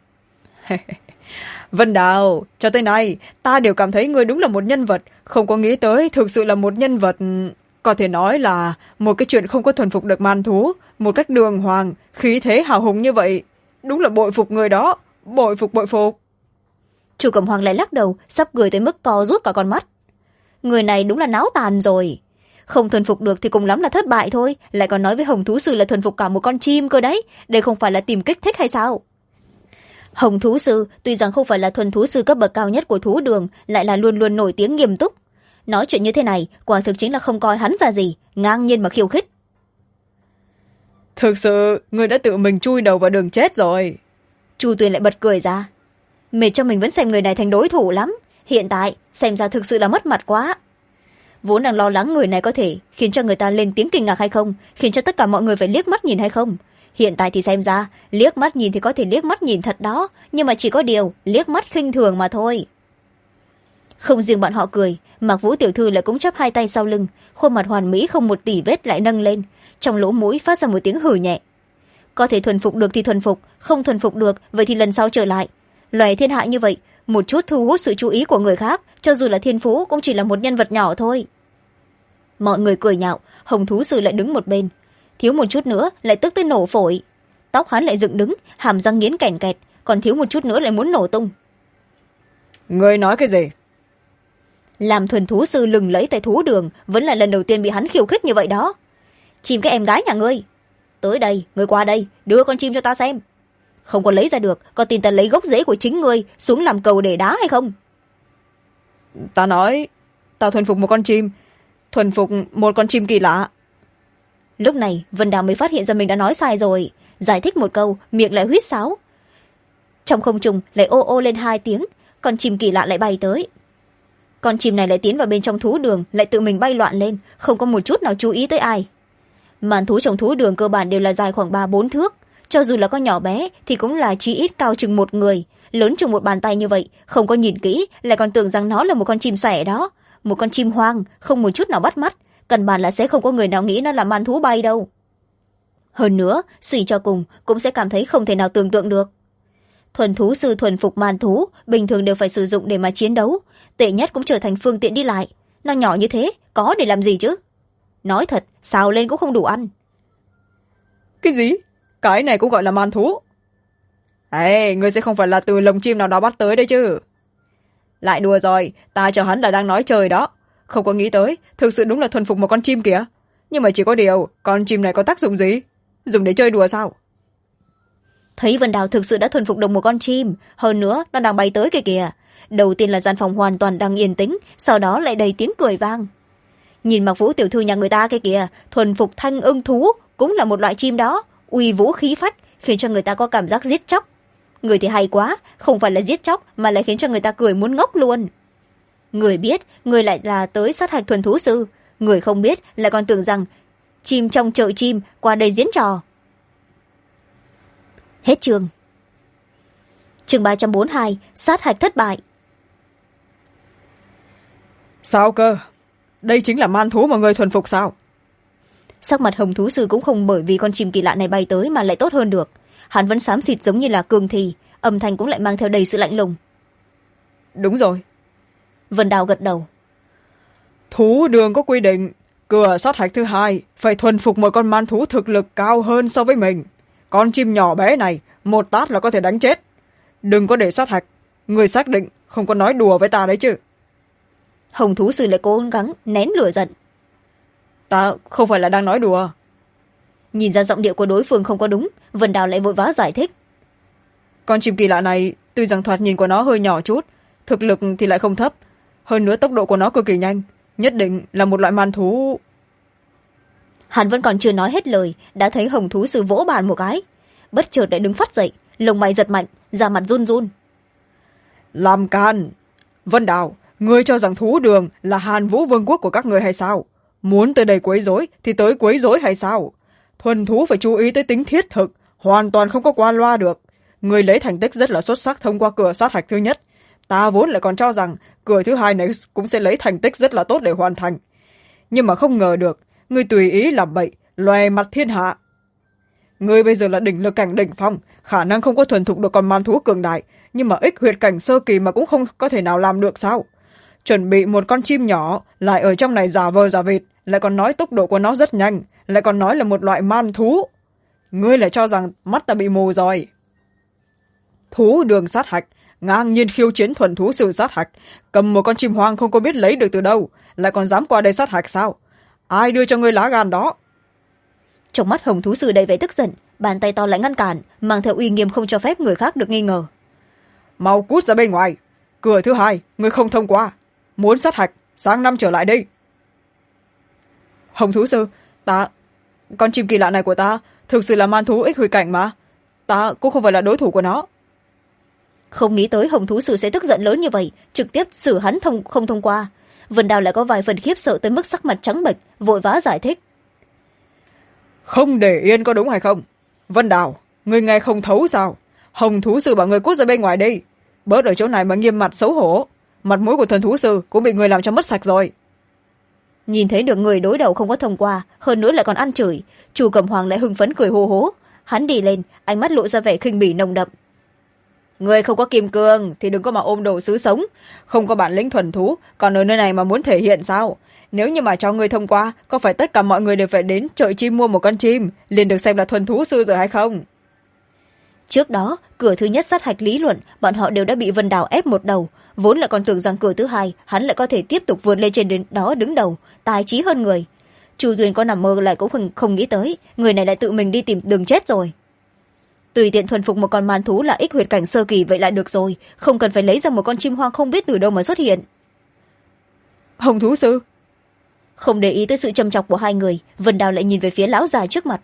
Vân Đào, cho tới nay, ta đều cảm thấy ngươi đúng là một nhân vật, không có nghĩ tới thực sự là một nhân vật... Có thể nói là một cái chuyện không có thuần phục được man thú, một cách đường hoàng, khí thế hào hùng như vậy. Đúng là bội phục người đó, bội phục bội phục. Chu Cẩm Hoàng lại lắc đầu, sắp cười tới mức co rút cả con mắt. Người này đúng là náo tàn rồi. Không thuần phục được thì cùng lắm là thất bại thôi, lại còn nói với hồng thú sư là thuần phục cả một con chim cơ đấy. Đây không phải là tìm kích thích hay sao? Hồng thú sư tuy rằng không phải là thuần thú sư cấp bậc cao nhất của thú đường, lại là luôn luôn nổi tiếng nghiêm túc. Nói chuyện như thế này, quả thực chính là không coi hắn ra gì, ngang nhiên mà khiêu khích. Thực sự, người đã tự mình chui đầu vào đường chết rồi. Chu Tuyền lại bật cười ra. Mệt cho mình vẫn xem người này thành đối thủ lắm. Hiện tại, xem ra thực sự là mất mặt quá. Vốn đang lo lắng người này có thể khiến cho người ta lên tiếng kinh ngạc hay không, khiến cho tất cả mọi người phải liếc mắt nhìn hay không. Hiện tại thì xem ra, liếc mắt nhìn thì có thể liếc mắt nhìn thật đó, nhưng mà chỉ có điều, liếc mắt khinh thường mà thôi. Không riêng bọn họ cười, Mạc Vũ tiểu thư lại cũng chắp hai tay sau lưng, khuôn mặt hoàn mỹ không một tỉ vết lại nâng lên, trong lỗ mũi phát ra một tiếng hừ nhẹ. Có thể thuần phục được thì thuần phục, không thuần phục được vậy thì lần sau trở lại. Loài thiên hạ như vậy, một chút thu hút sự chú ý của người khác, cho dù là thiên phú cũng chỉ là một nhân vật nhỏ thôi. Mọi người cười nhạo, hồng thú sư lại đứng một bên, thiếu một chút nữa lại tức tới nổ phổi. Tóc hắn lại dựng đứng, hàm răng nghiến kèn kẹt, còn thiếu một chút nữa lại muốn nổ tung. Ngươi nói cái gì? Làm thuần thú sư lừng lẫy tại thú đường, vẫn là lần đầu tiên bị hắn khiêu khích như vậy đó. Chim cái em gái nhà ngươi, tới đây, ngươi qua đây, đưa con chim cho ta xem. Không có lấy ra được, có tin ta lấy gốc rễ của chính ngươi xuống làm cầu để đá hay không? Ta nói, ta thuần phục một con chim, thuần phục một con chim kỳ lạ. Lúc này, Vân Đào mới phát hiện ra mình đã nói sai rồi, giải thích một câu, miệng lại huýt sáo. Trong không trung lại ô ô lên 2 tiếng, con chim kỳ lạ lại bay tới. Con chim này lại tiến vào bên trong thú đường, lại tự mình bay loạn lên, không có một chút nào chú ý tới ai. Màn thú trong thú đường cơ bản đều là dài khoảng 3-4 thước, cho dù là con nhỏ bé thì cũng là chí ít cao chừng một người, lớn chừng một bàn tay như vậy, không có nhìn kỹ lại còn tưởng rằng nó là một con chim sẻ đó, một con chim hoang, không một chút nào bắt mắt, căn bản là sẽ không có người nào nghĩ nó là màn thú bay đâu. Hơn nữa, suy cho cùng cũng sẽ cảm thấy không thể nào tưởng tượng được. Thuần thú sư thuần phục màn thú bình thường đều phải sử dụng để mà chiến đấu, tệ nhất cũng trở thành phương tiện đi lại. Nó nhỏ như thế, có để làm gì chứ? Nói thật, xào lên cũng không đủ ăn. Cái gì? Cái này cũng gọi là màn thú? Ê, ngươi sẽ không phải là từ lồng chim nào đó bắt tới đây chứ? Lại đùa rồi, ta cho hắn là đang nói trời đó. Không có nghĩ tới, thực sự đúng là thuần phục một con chim kìa. Nhưng mà chỉ có điều, con chim này có tác dụng gì? Dùng để chơi đùa sao? Thấy Vân Đào thực sự đã thuần phục được một con chim, hơn nữa nó đang bay tới kìa kìa. Đầu tiên là gian phòng hoàn toàn đang yên tĩnh, sau đó lại đầy tiếng cười vang. Nhìn Mạc Vũ tiểu thư nhà người ta kìa kìa, thuần phục thanh ưng thú cũng là một loại chim đó, uy vũ khí phách, khiến cho người ta có cảm giác giết chóc. người thì hay quá, không phải là giết chóc mà lại khiến cho người ta cười muốn ngốc luôn. Người biết người lại là tới sát hạch thuần thú sư, người không biết lại còn tưởng rằng chim trong chợ chim qua đây diễn trò. Hết chương. Chương 342, sát hạch thất bại. Sao cơ? Đây chính là man thú mà người thuần phục sao? Sắc mặt hồng thú sư cũng không bởi vì con chim kỳ lạ này bay tới mà lại tốt hơn được. Hắn vẫn xám xịt giống như là cương thi, âm thanh cũng lại mang theo đầy sự lạnh lùng. Đúng rồi. Vân Đào gật đầu. Thú đường có quy định, cửa sát hạch thứ hai phải thuần phục một con man thú thực lực cao hơn so với mình. Con chim nhỏ bé này, một tát là có thể đánh chết. Đừng có để sát hạch, người xác định không có nói đùa với ta đấy chứ. Hồng thú sư lại cố gắng nén lửa giận. Ta không phải là đang nói đùa. Nhìn ra giọng điệu của đối phương không có đúng, Vân Đào lại vội vã giải thích. Con chim kỳ lạ này tuy rằng thoạt nhìn của nó hơi nhỏ chút, thực lực thì lại không thấp, hơn nữa tốc độ của nó cực kỳ nhanh, nhất định là một loại man thú. Hắn vẫn còn chưa nói hết lời, đã thấy hồng thú sư vỗ bàn một cái, bất chợt lại đứng phát dậy, lông mày giật mạnh, da mặt run run. Làm can! Vân Đào, ngươi cho rằng thú đường là Hàn Vũ vương quốc của các ngươi hay sao? Muốn tới đây quấy rối thì tới quấy rối hay sao? Thuần thú phải chú ý tới tính thiết thực, hoàn toàn không có qua loa được. Ngươi lấy thành tích rất là xuất sắc thông qua cửa sát hạch thứ nhất, ta vốn lại còn cho rằng cửa thứ hai này cũng sẽ lấy thành tích rất là tốt để hoàn thành, nhưng mà không ngờ được ngươi tùy ý làm bậy, lòe mặt thiên hạ. Ngươi bây giờ là đỉnh lực cảnh đỉnh phong, khả năng không có thuần thục được con man thú cường đại, nhưng mà ích huyệt cảnh sơ kỳ mà cũng không có thể nào làm được sao? Chuẩn bị một con chim nhỏ, lại ở trong này giả vờ giả vịt, lại còn nói tốc độ của nó rất nhanh, lại còn nói là một loại man thú. Ngươi lại cho rằng mắt ta bị mù rồi. Thú đường sát hạch, ngang nhiên khiêu chiến thuần thú sư sát hạch, cầm một con chim hoang không có biết lấy được từ đâu, lại còn dám qua đây sát hạch sao? Ai đưa cho ngươi lá gan đó? Trong mắt hồng thú sư đầy vẻ tức giận, bàn tay to lại ngăn cản, mang theo uy nghiêm không cho phép người khác được nghi ngờ. Mau cút ra bên ngoài, cửa thứ hai ngươi không thông qua, muốn sát hạch sáng năm trở lại đi. Hồng thú sư, con chim kỳ lạ này của ta thực sự là man thú ích huy cảnh mà, ta cũng không phải là đối thủ của nó. Không nghĩ tới hồng thú sư sẽ tức giận lớn như vậy, trực tiếp xử hắn không thông qua. Vân Đào lại có vài phần khiếp sợ tới mức sắc mặt trắng bệch, vội vã giải thích. Không để yên có đúng hay không? Vân Đào, ngươi nghe không thấu sao? Hồng thú sư bảo ngươi cút ra bên ngoài đi, bớt ở chỗ này mà nghiêm mặt xấu hổ, mặt mũi của thuần thú sư cũng bị người làm cho mất sạch rồi. Nhìn thấy được người đối đầu không có thông qua, hơn nữa lại còn ăn chửi, Chu Cẩm Hoàng lại hưng phấn cười hô hố. Hắn đi lên, ánh mắt lộ ra vẻ khinh bỉ nồng đậm. Người không có kim cương thì đừng có mà ôm đồ sứ sống, không có bản lĩnh thuần thú, còn ở nơi này mà muốn thể hiện sao? Nếu như mà cho người thông qua, có phải tất cả mọi người đều phải đến chợ chim mua một con chim, liền được xem là thuần thú sư rồi hay không? Trước đó, cửa thứ nhất sát hạch lý luận, bọn họ đều đã bị Vân Đào ép một đầu, vốn lại còn tưởng rằng cửa thứ hai, hắn lại có thể tiếp tục vượt lên trên đến đó đứng đầu, tài trí hơn người. Chu Tuyền có nằm mơ lại cũng không nghĩ tới, người này lại tự mình đi tìm đường chết rồi. Tùy tiện thuần phục một con man thú là ích huyệt cảnh sơ kỳ vậy lại được rồi, không cần phải lấy ra một con chim hoang không biết từ đâu mà xuất hiện. Hồng thú sư không để ý tới sự châm chọc của hai người, Vân Đào lại nhìn về phía lão già trước mặt.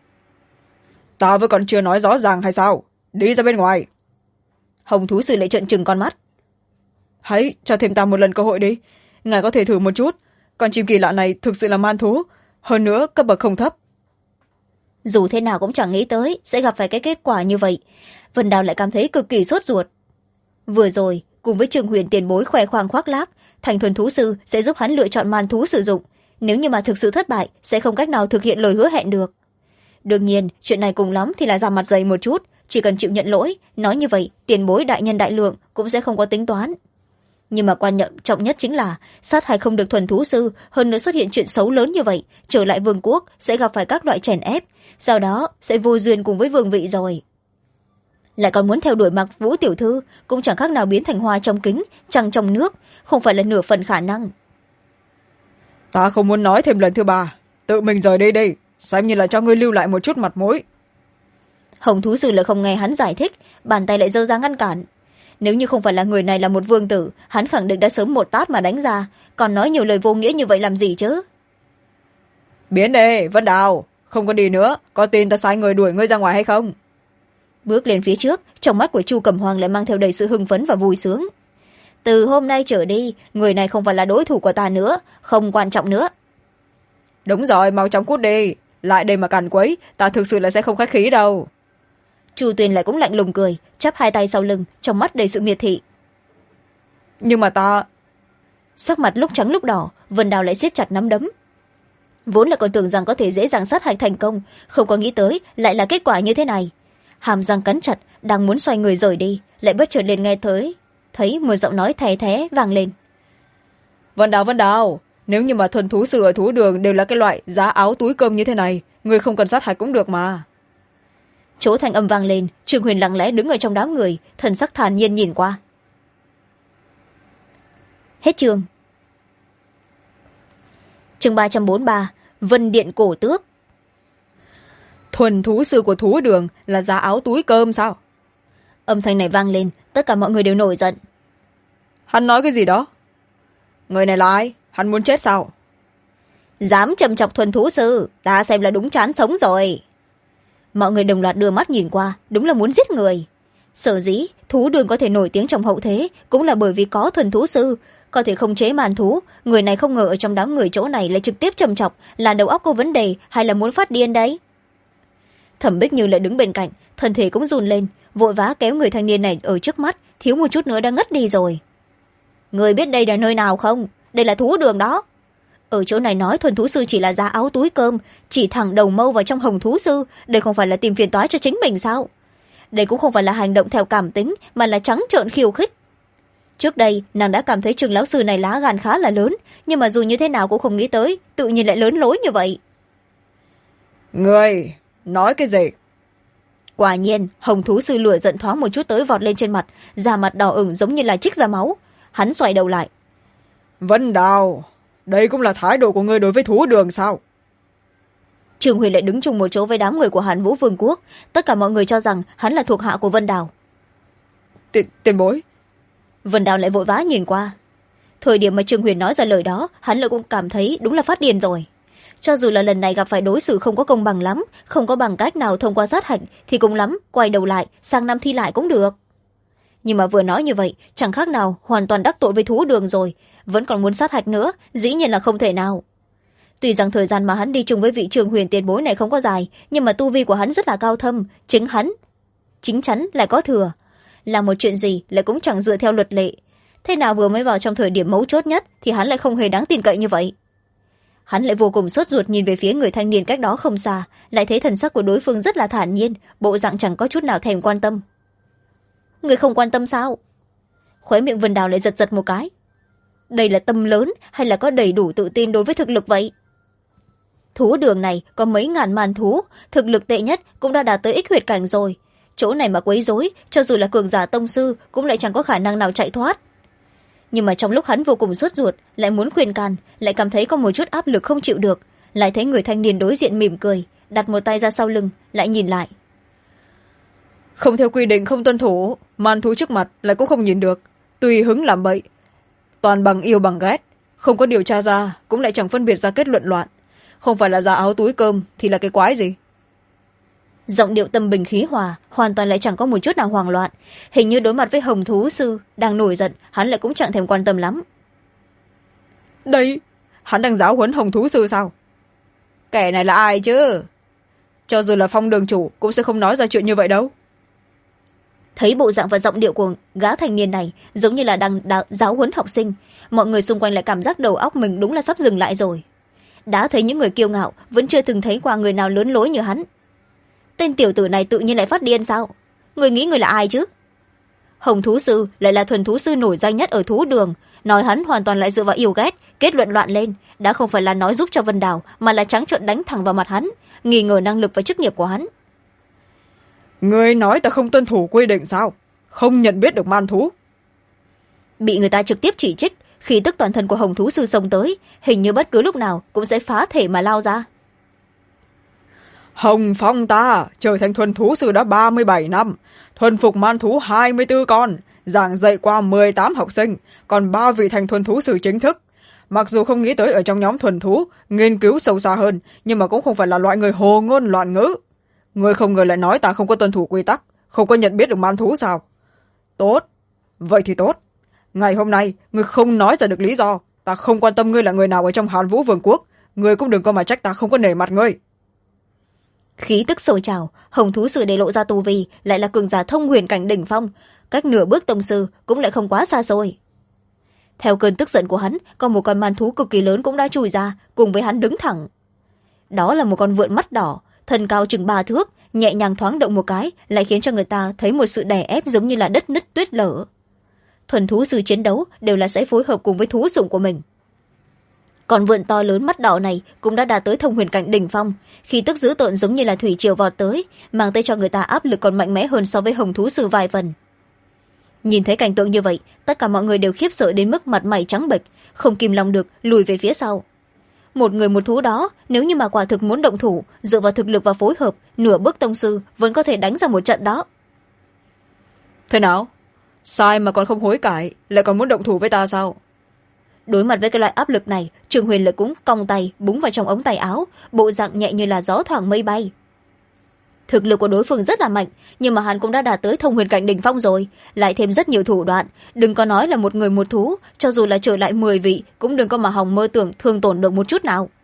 Ta vẫn còn chưa nói rõ ràng hay sao? Đi ra bên ngoài. Hồng thú sư lại trợn trừng con mắt. Hãy cho thêm ta một lần cơ hội đi, ngài có thể thử một chút, con chim kỳ lạ này thực sự là man thú, hơn nữa cấp bậc không thấp. Dù thế nào cũng chẳng nghĩ tới sẽ gặp phải cái kết quả như vậy, Vân Đào lại cảm thấy cực kỳ sốt ruột. Vừa rồi cùng với Trương Huyền tiền bối khoe khoang khoác lác, thành thuần thú sư sẽ giúp hắn lựa chọn man thú sử dụng, nếu như mà thực sự thất bại sẽ không cách nào thực hiện lời hứa hẹn được. Đương nhiên chuyện này cùng lắm thì là ra mặt dày một chút, chỉ cần chịu nhận lỗi, nói như vậy tiền bối đại nhân đại lượng cũng sẽ không có tính toán. Nhưng mà quan trọng nhất chính là sát hạch không được thuần thú sư, hơn nữa xuất hiện chuyện xấu lớn như vậy, trở lại vương quốc sẽ gặp phải các loại chèn ép, sau đó sẽ vô duyên cùng với vương vị rồi. Lại còn muốn theo đuổi Mạc Vũ tiểu thư, cũng chẳng khác nào biến thành hoa trong kính, trăng trong nước, không phải là nửa phần khả năng. Ta không muốn nói thêm lần thứ ba, tự mình rời đây đi, xem như là cho ngươi lưu lại một chút mặt mũi. Hồng thú sư lại không nghe hắn giải thích, bàn tay lại giơ ra ngăn cản. Nếu như không phải là người này là một vương tử, hắn khẳng định đã sớm một tát mà đánh ra, còn nói nhiều lời vô nghĩa như vậy làm gì chứ? Biến đi, Vân Đào, không có đi nữa, có tin ta sai người đuổi ngươi ra ngoài hay không? bước lên phía trước, trong mắt của Chu Cẩm Hoàng lại mang theo đầy sự hưng phấn và vui sướng. Từ hôm nay trở đi, người này không phải là đối thủ của ta nữa, không quan trọng nữa. Đúng rồi, mau chóng cút đi, lại đây mà càn quấy, ta thực sự là sẽ không khách khí đâu. Chu Tuyền lại cũng lạnh lùng cười, chắp hai tay sau lưng, trong mắt đầy sự miệt thị. Nhưng mà ta... Sắc mặt lúc trắng lúc đỏ, Vân Đào lại siết chặt nắm đấm. Vốn là còn tưởng rằng có thể dễ dàng sát hại thành công, không có nghĩ tới lại là kết quả như thế này. Hàm răng cắn chặt, đang muốn xoay người rời đi, lại bất chợt liền nghe thấy một giọng nói thè thé vang lên. Vân Đào, nếu như mà thuần thú sư ở thú đường đều là cái loại giá áo túi cơm như thế này, người không cần sát hại cũng được mà. Chỗ thanh âm vang lên, Trương Huyền lặng lẽ đứng ở trong đám người, thần sắc thản nhiên nhìn qua. Hết chương. Chương 343, Vân Điện Cổ Tước. Thuần thú sư của thú đường là giá áo túi cơm sao? Âm thanh này vang lên, tất cả mọi người đều nổi giận. Hắn nói cái gì đó? Người này là ai? Hắn muốn chết sao? Dám châm chọc thuần thú sư, ta xem là đúng chán sống rồi. Mọi người đồng loạt đưa mắt nhìn qua, đúng là muốn giết người. Sở dĩ thú đường có thể nổi tiếng trong hậu thế cũng là bởi vì có thuần thú sư, có thể không chế màn thú. Người này không ngờ ở trong đám người chỗ này lại trực tiếp châm chọc, là đầu óc có vấn đề hay là muốn phát điên đấy. Thẩm Bích Như lại đứng bên cạnh, thân thể cũng run lên, vội vã kéo người thanh niên này ở trước mắt, thiếu một chút nữa đã ngất đi rồi. Người biết đây là nơi nào không? Đây là thú đường đó. Ở chỗ này nói thuần thú sư chỉ là giá áo túi cơm, chỉ thẳng đầu mâu vào trong hồng thú sư, đây không phải là tìm phiền toái cho chính mình sao? Đây cũng không phải là hành động theo cảm tính, mà là trắng trợn khiêu khích. Trước đây nàng đã cảm thấy Trừng lão sư này lá gan khá là lớn, nhưng mà dù như thế nào cũng không nghĩ tới tự nhiên lại lớn lối như vậy. Người nói cái gì? Quả nhiên hồng thú sư lửa giận thoáng một chút tới vọt lên trên mặt, da mặt đỏ ửng giống như là trích ra máu. Hắn xoay đầu lại. Vân Đào, đây cũng là thái độ của người đối với thú đường sao? Trường Huyền lại đứng chung một chỗ với đám người của Hàn Vũ Vương quốc, tất cả mọi người cho rằng hắn là thuộc hạ của Vân Đào. Tiền bối. Vân Đào lại vội vã nhìn qua. Thời điểm mà Trường Huyền nói ra lời đó, hắn lại cũng cảm thấy đúng là phát điên rồi. Cho dù là lần này gặp phải đối xử không có công bằng lắm, không có bằng cách nào thông qua sát hạch, thì cũng lắm quay đầu lại, sang năm thi lại cũng được. Nhưng mà vừa nói như vậy, chẳng khác nào hoàn toàn đắc tội với thú đường rồi, vẫn còn muốn sát hạch nữa, dĩ nhiên là không thể nào. Tuy rằng thời gian mà hắn đi chung với vị Trường Huyền tiền bối này không có dài, nhưng mà tu vi của hắn rất là cao thâm, chính chắn lại có thừa. Làm một chuyện gì lại cũng chẳng dựa theo luật lệ. Thế nào vừa mới vào trong thời điểm mấu chốt nhất thì hắn lại không hề đáng tin cậy như vậy. Hắn lại vô cùng sốt ruột nhìn về phía người thanh niên cách đó không xa, lại thấy thần sắc của đối phương rất là thản nhiên, bộ dạng chẳng có chút nào thèm quan tâm. Người không quan tâm sao? Khóe miệng Vân Đào lại giật giật một cái. Đây là tâm lớn hay là có đầy đủ tự tin đối với thực lực vậy? Thú đường này có mấy ngàn màn thú, thực lực tệ nhất cũng đã đạt tới ích huyệt cảnh rồi. Chỗ này mà quấy rối, cho dù là cường giả tông sư cũng lại chẳng có khả năng nào chạy thoát. Nhưng mà trong lúc hắn vô cùng sốt ruột, lại muốn khuyên can, lại cảm thấy có một chút áp lực không chịu được, lại thấy người thanh niên đối diện mỉm cười, đặt một tay ra sau lưng, lại nhìn lại. Không theo quy định không tuân thủ, màn thú trước mặt lại cũng không nhìn được, tùy hứng làm bậy. Toàn bằng yêu bằng ghét, không có điều tra ra, cũng lại chẳng phân biệt ra kết luận loạn. Không phải là giá áo túi cơm thì là cái quái gì? Giọng điệu tâm bình khí hòa, hoàn toàn lại chẳng có một chút nào hoang loạn. Hình như đối mặt với hồng thú sư đang nổi giận, hắn lại cũng chẳng thèm quan tâm lắm. Đây, hắn đang giáo huấn hồng thú sư sao? Kẻ này là ai chứ? Cho dù là Phong đường chủ cũng sẽ không nói ra chuyện như vậy đâu. Thấy bộ dạng và giọng điệu của gã thanh niên này giống như là đang giáo huấn học sinh, mọi người xung quanh lại cảm giác đầu óc mình đúng là sắp dừng lại rồi. Đã thấy những người kiêu ngạo, vẫn chưa từng thấy qua người nào lớn lối như hắn. Tên tiểu tử này tự nhiên lại phát điên sao? Người nghĩ người là ai chứ? Hồng thú sư lại là thuần thú sư nổi danh nhất ở thú đường, nói hắn hoàn toàn lại dựa vào yêu ghét, kết luận loạn lên, đã không phải là nói giúp cho Vân Đào, mà là trắng trợn đánh thẳng vào mặt hắn, nghi ngờ năng lực và chức nghiệp của hắn. Người nói ta không tuân thủ quy định sao? Không nhận biết được man thú. Bị người ta trực tiếp chỉ trích, khí tức toàn thân của hồng thú sư xông tới, hình như bất cứ lúc nào cũng sẽ phá thể mà lao ra. Hồng Phong ta trở thành thuần thú sư đã 37 năm, thuần phục man thú 24 con, giảng dạy qua 18 học sinh, còn 3 vị thành thuần thú sư chính thức. Mặc dù không nghĩ tới ở trong nhóm thuần thú nghiên cứu sâu xa hơn, nhưng mà cũng không phải là loại người hồ ngôn loạn ngữ. Người không ngờ lại nói ta không có tuân thủ quy tắc, không có nhận biết được man thú sao? Tốt, vậy thì tốt. Ngày hôm nay ngươi không nói ra được lý do, ta không quan tâm ngươi là người nào ở trong Hàn Vũ Vương quốc, ngươi cũng đừng có mà trách ta không có nể mặt ngươi. Khí tức sôi trào, hồng thú sư để lộ ra tu vi lại là cường giả thông huyền cảnh đỉnh phong, cách nửa bước tông sư cũng lại không quá xa xôi. Theo cơn tức giận của hắn, có một con man thú cực kỳ lớn cũng đã chui ra cùng với hắn đứng thẳng. Đó là một con vượn mắt đỏ, thân cao chừng 3 thước, nhẹ nhàng thoáng động một cái lại khiến cho người ta thấy một sự đè ép giống như là đất nứt tuyết lở. Thuần thú sư chiến đấu đều là sẽ phối hợp cùng với thú sủng của mình. Còn vượn to lớn mắt đỏ này cũng đã đạt tới thông huyền cảnh đỉnh phong, khi tức dữ tợn giống như là thủy triều vọt tới, mang tới cho người ta áp lực còn mạnh mẽ hơn so với hồng thú sư vài phần. Nhìn thấy cảnh tượng như vậy, tất cả mọi người đều khiếp sợ đến mức mặt mày trắng bệch, không kìm lòng được lùi về phía sau. Một người một thú đó, nếu như mà quả thực muốn động thủ, dựa vào thực lực và phối hợp, nửa bước tông sư vẫn có thể đánh ra một trận đó. Thế nào? Sai mà còn không hối cải, lại còn muốn động thủ với ta sao? Đối mặt với cái loại áp lực này, Trường Huyền lại cũng cong tay búng vào trong ống tay áo, bộ dạng nhẹ như là gió thoảng mây bay. Thực lực của đối phương rất là mạnh, nhưng mà hắn cũng đã đạt tới thông huyền cảnh đỉnh phong rồi, lại thêm rất nhiều thủ đoạn, đừng có nói là một người một thú, cho dù là trở lại 10 vị cũng đừng có mà hòng mơ tưởng thương tổn được một chút nào.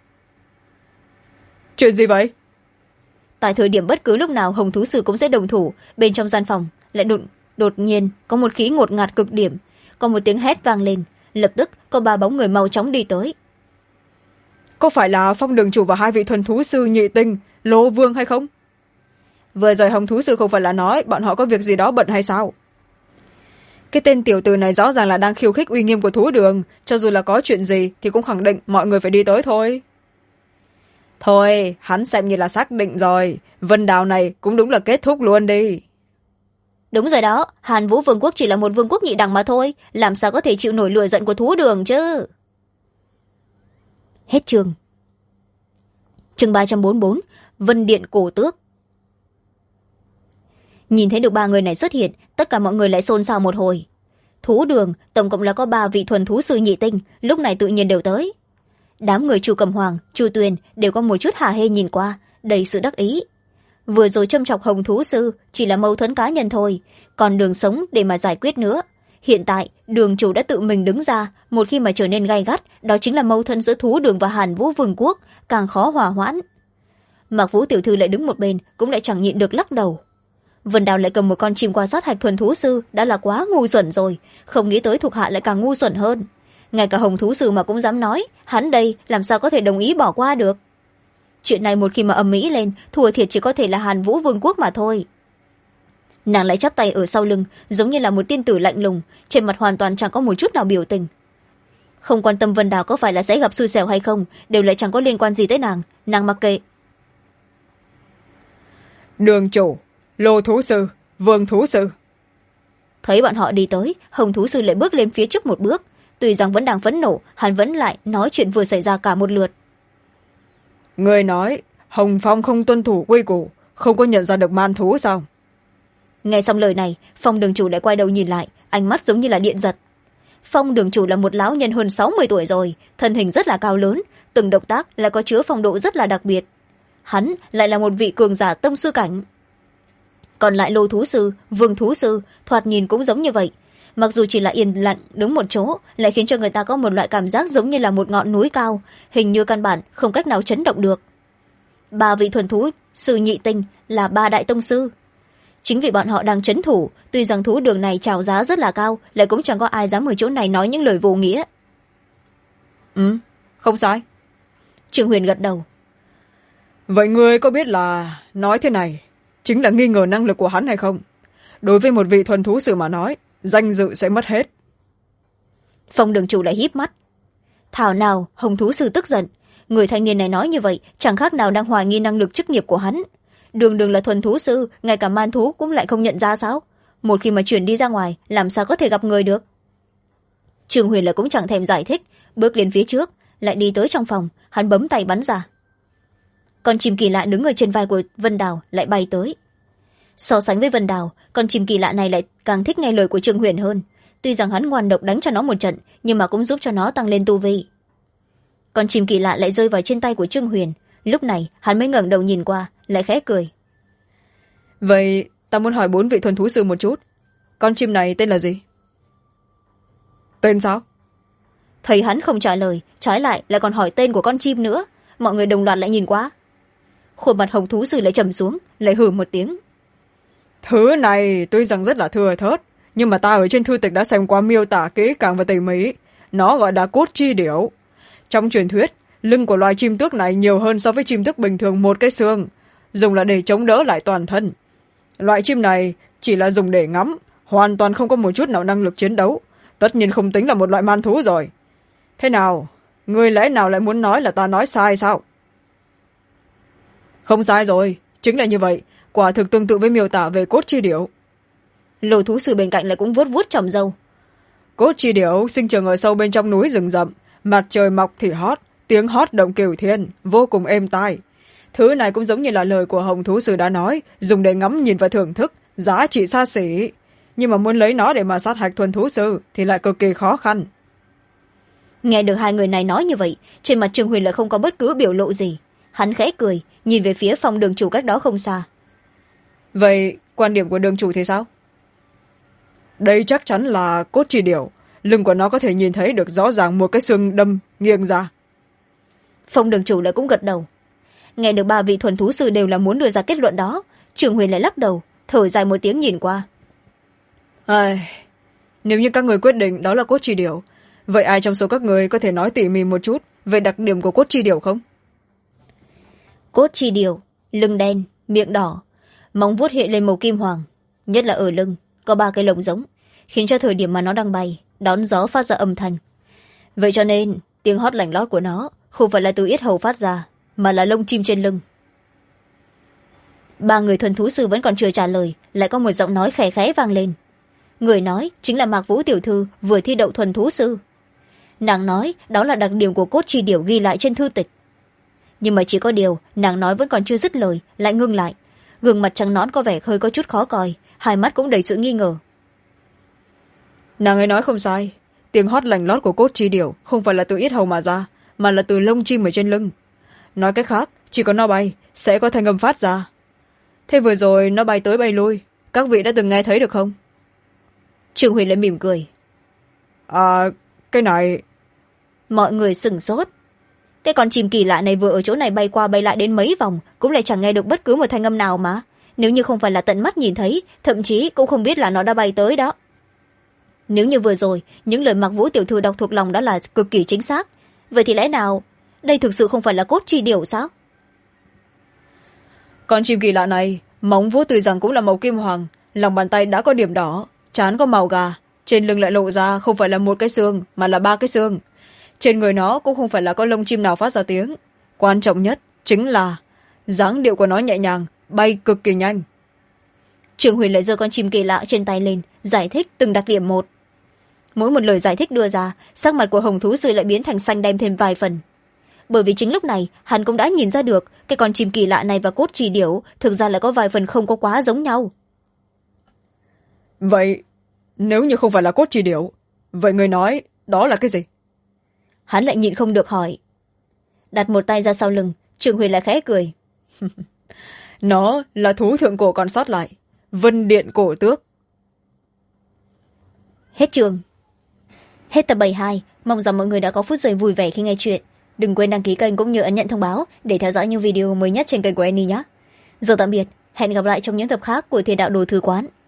Chuyện gì vậy? Tại thời điểm bất cứ lúc nào hồng thú sư cũng sẽ đồng thủ, bên trong gian phòng lại đột nhiên có một khí ngột ngạt cực điểm, có một tiếng hét vang lên, lập tức có 3 bóng người mau chóng đi tới. Có phải là Phong đường chủ và 2 vị thuần thú sư Nhị Tinh, Lô Vương hay không? Vừa rồi hồng thú sư không phải là nói bọn họ có việc gì đó bận hay sao? Cái tên tiểu tử này rõ ràng là đang khiêu khích uy nghiêm của thú đường, cho dù là có chuyện gì thì cũng khẳng định mọi người phải đi tới thôi. Thôi, hắn xem như là xác định rồi, Vân Đào này cũng đúng là kết thúc luôn đi. Đúng rồi đó, Hàn Vũ Vương quốc chỉ là một vương quốc nhị đẳng mà thôi, làm sao có thể chịu nổi lửa giận của thú đường chứ. Hết chương. Chương 344, Vân Điện Cổ Tước. Nhìn thấy được 3 người này xuất hiện, tất cả mọi người lại xôn xao một hồi. Thú đường tổng cộng là có 3 vị thuần thú sư nhị tinh, lúc này tự nhiên đều tới. Đám người Chu Cầm Hoàng, Chu Tuyền đều có một chút hả hê nhìn qua, đầy sự đắc ý. Vừa rồi châm chọc hồng thú sư chỉ là mâu thuẫn cá nhân thôi, còn đường sống để mà giải quyết nữa. Hiện tại đường chủ đã tự mình đứng ra, một khi mà trở nên gay gắt, đó chính là mâu thuẫn giữa thú đường và Hàn Vũ Vương quốc, càng khó hòa hoãn. Mạc Vũ tiểu thư lại đứng một bên, cũng lại chẳng nhịn được lắc đầu. Vân Đào lại cầm một con chim qua sát hạch thuần thú sư đã là quá ngu xuẩn rồi, không nghĩ tới thuộc hạ lại càng ngu xuẩn hơn. Ngay cả hồng thú sư mà cũng dám nói, hắn đây làm sao có thể đồng ý bỏ qua được. Chuyện này một khi mà ầm ĩ lên, thua thiệt chỉ có thể là Hàn Vũ Vương quốc mà thôi. Nàng lại chắp tay ở sau lưng, giống như là một tiên tử lạnh lùng, trên mặt hoàn toàn chẳng có một chút nào biểu tình. Không quan tâm Vân Đào có phải là sẽ gặp xui xẻo hay không, đều lại chẳng có liên quan gì tới nàng mặc kệ. Đường chủ, Lô thú sư, Vương thú sư. Thấy bọn họ đi tới, hồng thú sư lại bước lên phía trước một bước, tuy rằng vẫn đang phẫn nộ, hắn vẫn lại nói chuyện vừa xảy ra cả một lượt. Người nói Hồng Phong không tuân thủ quy củ, không có nhận ra được man thú sao? Nghe xong lời này, Phong đường chủ lại quay đầu nhìn lại, ánh mắt giống như là điện giật. Phong đường chủ là một lão nhân hơn 60 tuổi rồi, thân hình rất là cao lớn, từng động tác lại có chứa phong độ rất là đặc biệt. Hắn lại là một vị cường giả tông sư cảnh. Còn lại Lô thú sư, Vương thú sư thoạt nhìn cũng giống như vậy, mặc dù chỉ là yên lặng đứng một chỗ, lại khiến cho người ta có một loại cảm giác giống như là một ngọn núi cao, hình như căn bản không cách nào chấn động được. 3 vị thuần thú sư nhị tinh là 3 đại tông sư. Chính vì bọn họ đang trấn thủ, tuy rằng thú đường này chào giá rất là cao, lại cũng chẳng có ai dám ở chỗ này nói những lời vô nghĩa. Không sai. Trương Huyền gật đầu. Vậy ngươi có biết là nói thế này chính là nghi ngờ năng lực của hắn hay không? Đối với một vị thuần thú sư mà nói, danh dự sẽ mất hết. Phong đường chủ lại híp mắt. Thảo nào hồng thú sư tức giận, người thanh niên này nói như vậy chẳng khác nào đang hoài nghi năng lực chức nghiệp của hắn. Đường đường là thuần thú sư, ngay cả man thú cũng lại không nhận ra sao? Một khi mà chuyển đi ra ngoài, làm sao có thể gặp người được? Trương Huyền là cũng chẳng thèm giải thích, bước lên phía trước, lại đi tới trong phòng, hắn bấm tay bắn ra. Con chim kỳ lạ đứng ở trên vai của Vân Đào lại bay tới. So sánh với Vân Đào, con chim kỳ lạ này lại càng thích nghe lời của Trương Huyền hơn. Tuy rằng hắn ngoan độc đánh cho nó một trận, nhưng mà cũng giúp cho nó tăng lên tu vi. Con chim kỳ lạ lại rơi vào trên tay của Trương Huyền. Lúc này hắn mới ngẩng đầu nhìn qua, lại khẽ cười. Vậy ta muốn hỏi 4 vị thuần thú sư một chút. Con chim này tên là gì? Tên sao? Thấy hắn không trả lời, trái lại lại còn hỏi tên của con chim nữa. Mọi người đồng loạt lại nhìn qua. Khuôn mặt hồng thú sư lại trầm xuống, lại hừ một tiếng. Thứ này tuy rằng rất là thừa thớt, nhưng mà ta ở trên thư tịch đã xem qua miêu tả kỹ càng và tỉ mỉ. Nó gọi là cốt chi điểu. Trong truyền thuyết, lưng của loài chim tước này nhiều hơn so với chim tước bình thường một cái xương, dùng là để chống đỡ lại toàn thân. Loại chim này chỉ là dùng để ngắm, hoàn toàn không có một chút nào năng lực chiến đấu, tất nhiên không tính là một loại man thú rồi. Thế nào, ngươi lẽ nào lại muốn nói là ta nói sai sao? Không sai rồi, chính là như vậy, quả thực tương tự với miêu tả về cốt chi điểu. Lô thú sư bên cạnh lại cũng vuốt vuốt tròm râu. Cốt chi điểu sinh trưởng ở sâu bên trong núi rừng rậm, mặt trời mọc thì hót, tiếng hót động cửu thiên, vô cùng êm tai. Thứ này cũng giống như là lời của hồng thú sư đã nói, dùng để ngắm nhìn và thưởng thức, giá trị xa xỉ. Nhưng mà muốn lấy nó để mà sát hạch thuần thú sư thì lại cực kỳ khó khăn. Nghe được hai người này nói như vậy, trên mặt Trương Huyền lại không có bất cứ biểu lộ gì. Hắn khẽ cười, nhìn về phía phòng đường chủ cách đó không xa. Vậy quan điểm của đường chủ thì sao? Đây chắc chắn là cốt chi điểu, lưng của nó có thể nhìn thấy được rõ ràng một cái xương đâm nghiêng ra. Phòng đường chủ lại cũng gật đầu. Nghe được ba vị thuần thú sư đều là muốn đưa ra kết luận đó, Trương Huyền lại lắc đầu, thở dài một tiếng nhìn qua. Nếu như các người quyết định đó là cốt chi điểu, vậy ai trong số các người có thể nói tỉ mỉ một chút về đặc điểm của cốt chi điểu không? Cốt chi điểu, lưng đen, miệng đỏ, móng vuốt hiện lên màu kim hoàng, nhất là ở lưng có 3 cái lồng giống, khiến cho thời điểm mà nó đang bay đón gió phát ra âm thanh. Vậy cho nên tiếng hót lảnh lót của nó không phải là từ yết hầu phát ra, mà là lông chim trên lưng. 3 người thuần thú sư vẫn còn chưa trả lời, lại có một giọng nói khẽ khẽ vang lên. Người nói chính là Mạc Vũ tiểu thư vừa thi đậu thuần thú sư. Nàng nói đó là đặc điểm của cốt chi điểu ghi lại trên thư tịch. Nhưng mà chỉ có điều nàng nói vẫn còn chưa dứt lời, lại ngưng lại. Gương mặt trắng nõn có vẻ hơi có chút khó coi, hai mắt cũng đầy sự nghi ngờ. Nàng ấy nói không sai, tiếng hót lành lót của cốt chi điểu không phải là từ yết hầu mà ra, mà là từ lông chim ở trên lưng. Nói cách khác, chỉ có nó bay sẽ có thanh âm phát ra. Thế vừa rồi nó bay tới bay lui, các vị đã từng nghe thấy được không? Trương Huyền lại mỉm cười. Cái này... Mọi người sửng sốt. Cái con chim kỳ lạ này vừa ở chỗ này bay qua bay lại đến mấy vòng, cũng lại chẳng nghe được bất cứ một thanh âm nào mà. Nếu như không phải là tận mắt nhìn thấy, thậm chí cũng không biết là nó đã bay tới đó. Nếu như vừa rồi những lời Mạc Vũ tiểu thư đọc thuộc lòng đã là cực kỳ chính xác, vậy thì lẽ nào đây thực sự không phải là cốt chi điểu sao? Con chim kỳ lạ này móng vuốt tuy rằng cũng là màu kim hoàng, lòng bàn tay đã có điểm đỏ, trán có màu gà, trên lưng lại lộ ra không phải là một cái xương mà là 3 cái xương. Trên người nó cũng không phải là có lông chim nào phát ra tiếng. Quan trọng nhất chính là dáng điệu của nó nhẹ nhàng, bay cực kỳ nhanh. Trương Huyền lại giơ con chim kỳ lạ trên tay lên, giải thích từng đặc điểm một. Mỗi một lời giải thích đưa ra, sắc mặt của hồng thú sư lại biến thành xanh đen thêm vài phần. Bởi vì chính lúc này hắn cũng đã nhìn ra được cái con chim kỳ lạ này và cốt chi điểu thực ra là có vài phần không có quá giống nhau. Vậy nếu như không phải là cốt chi điểu, vậy người nói đó là cái gì? Hắn lại nhịn không được hỏi. Đặt một tay ra sau lưng, Trương Huyền lại khẽ cười. Nó là thú thượng cổ còn sót lại, vân điện cổ tước. Hết chương. Hết tập 72, mong rằng mọi người đã có phút giây vui vẻ khi nghe chuyện. Đừng quên đăng ký kênh cũng như ấn nhận thông báo để theo dõi những video mới nhất trên kênh của Annie nhé. Giờ tạm biệt, hẹn gặp lại trong những tập khác của Thiên Đạo Đồ Thư Quán.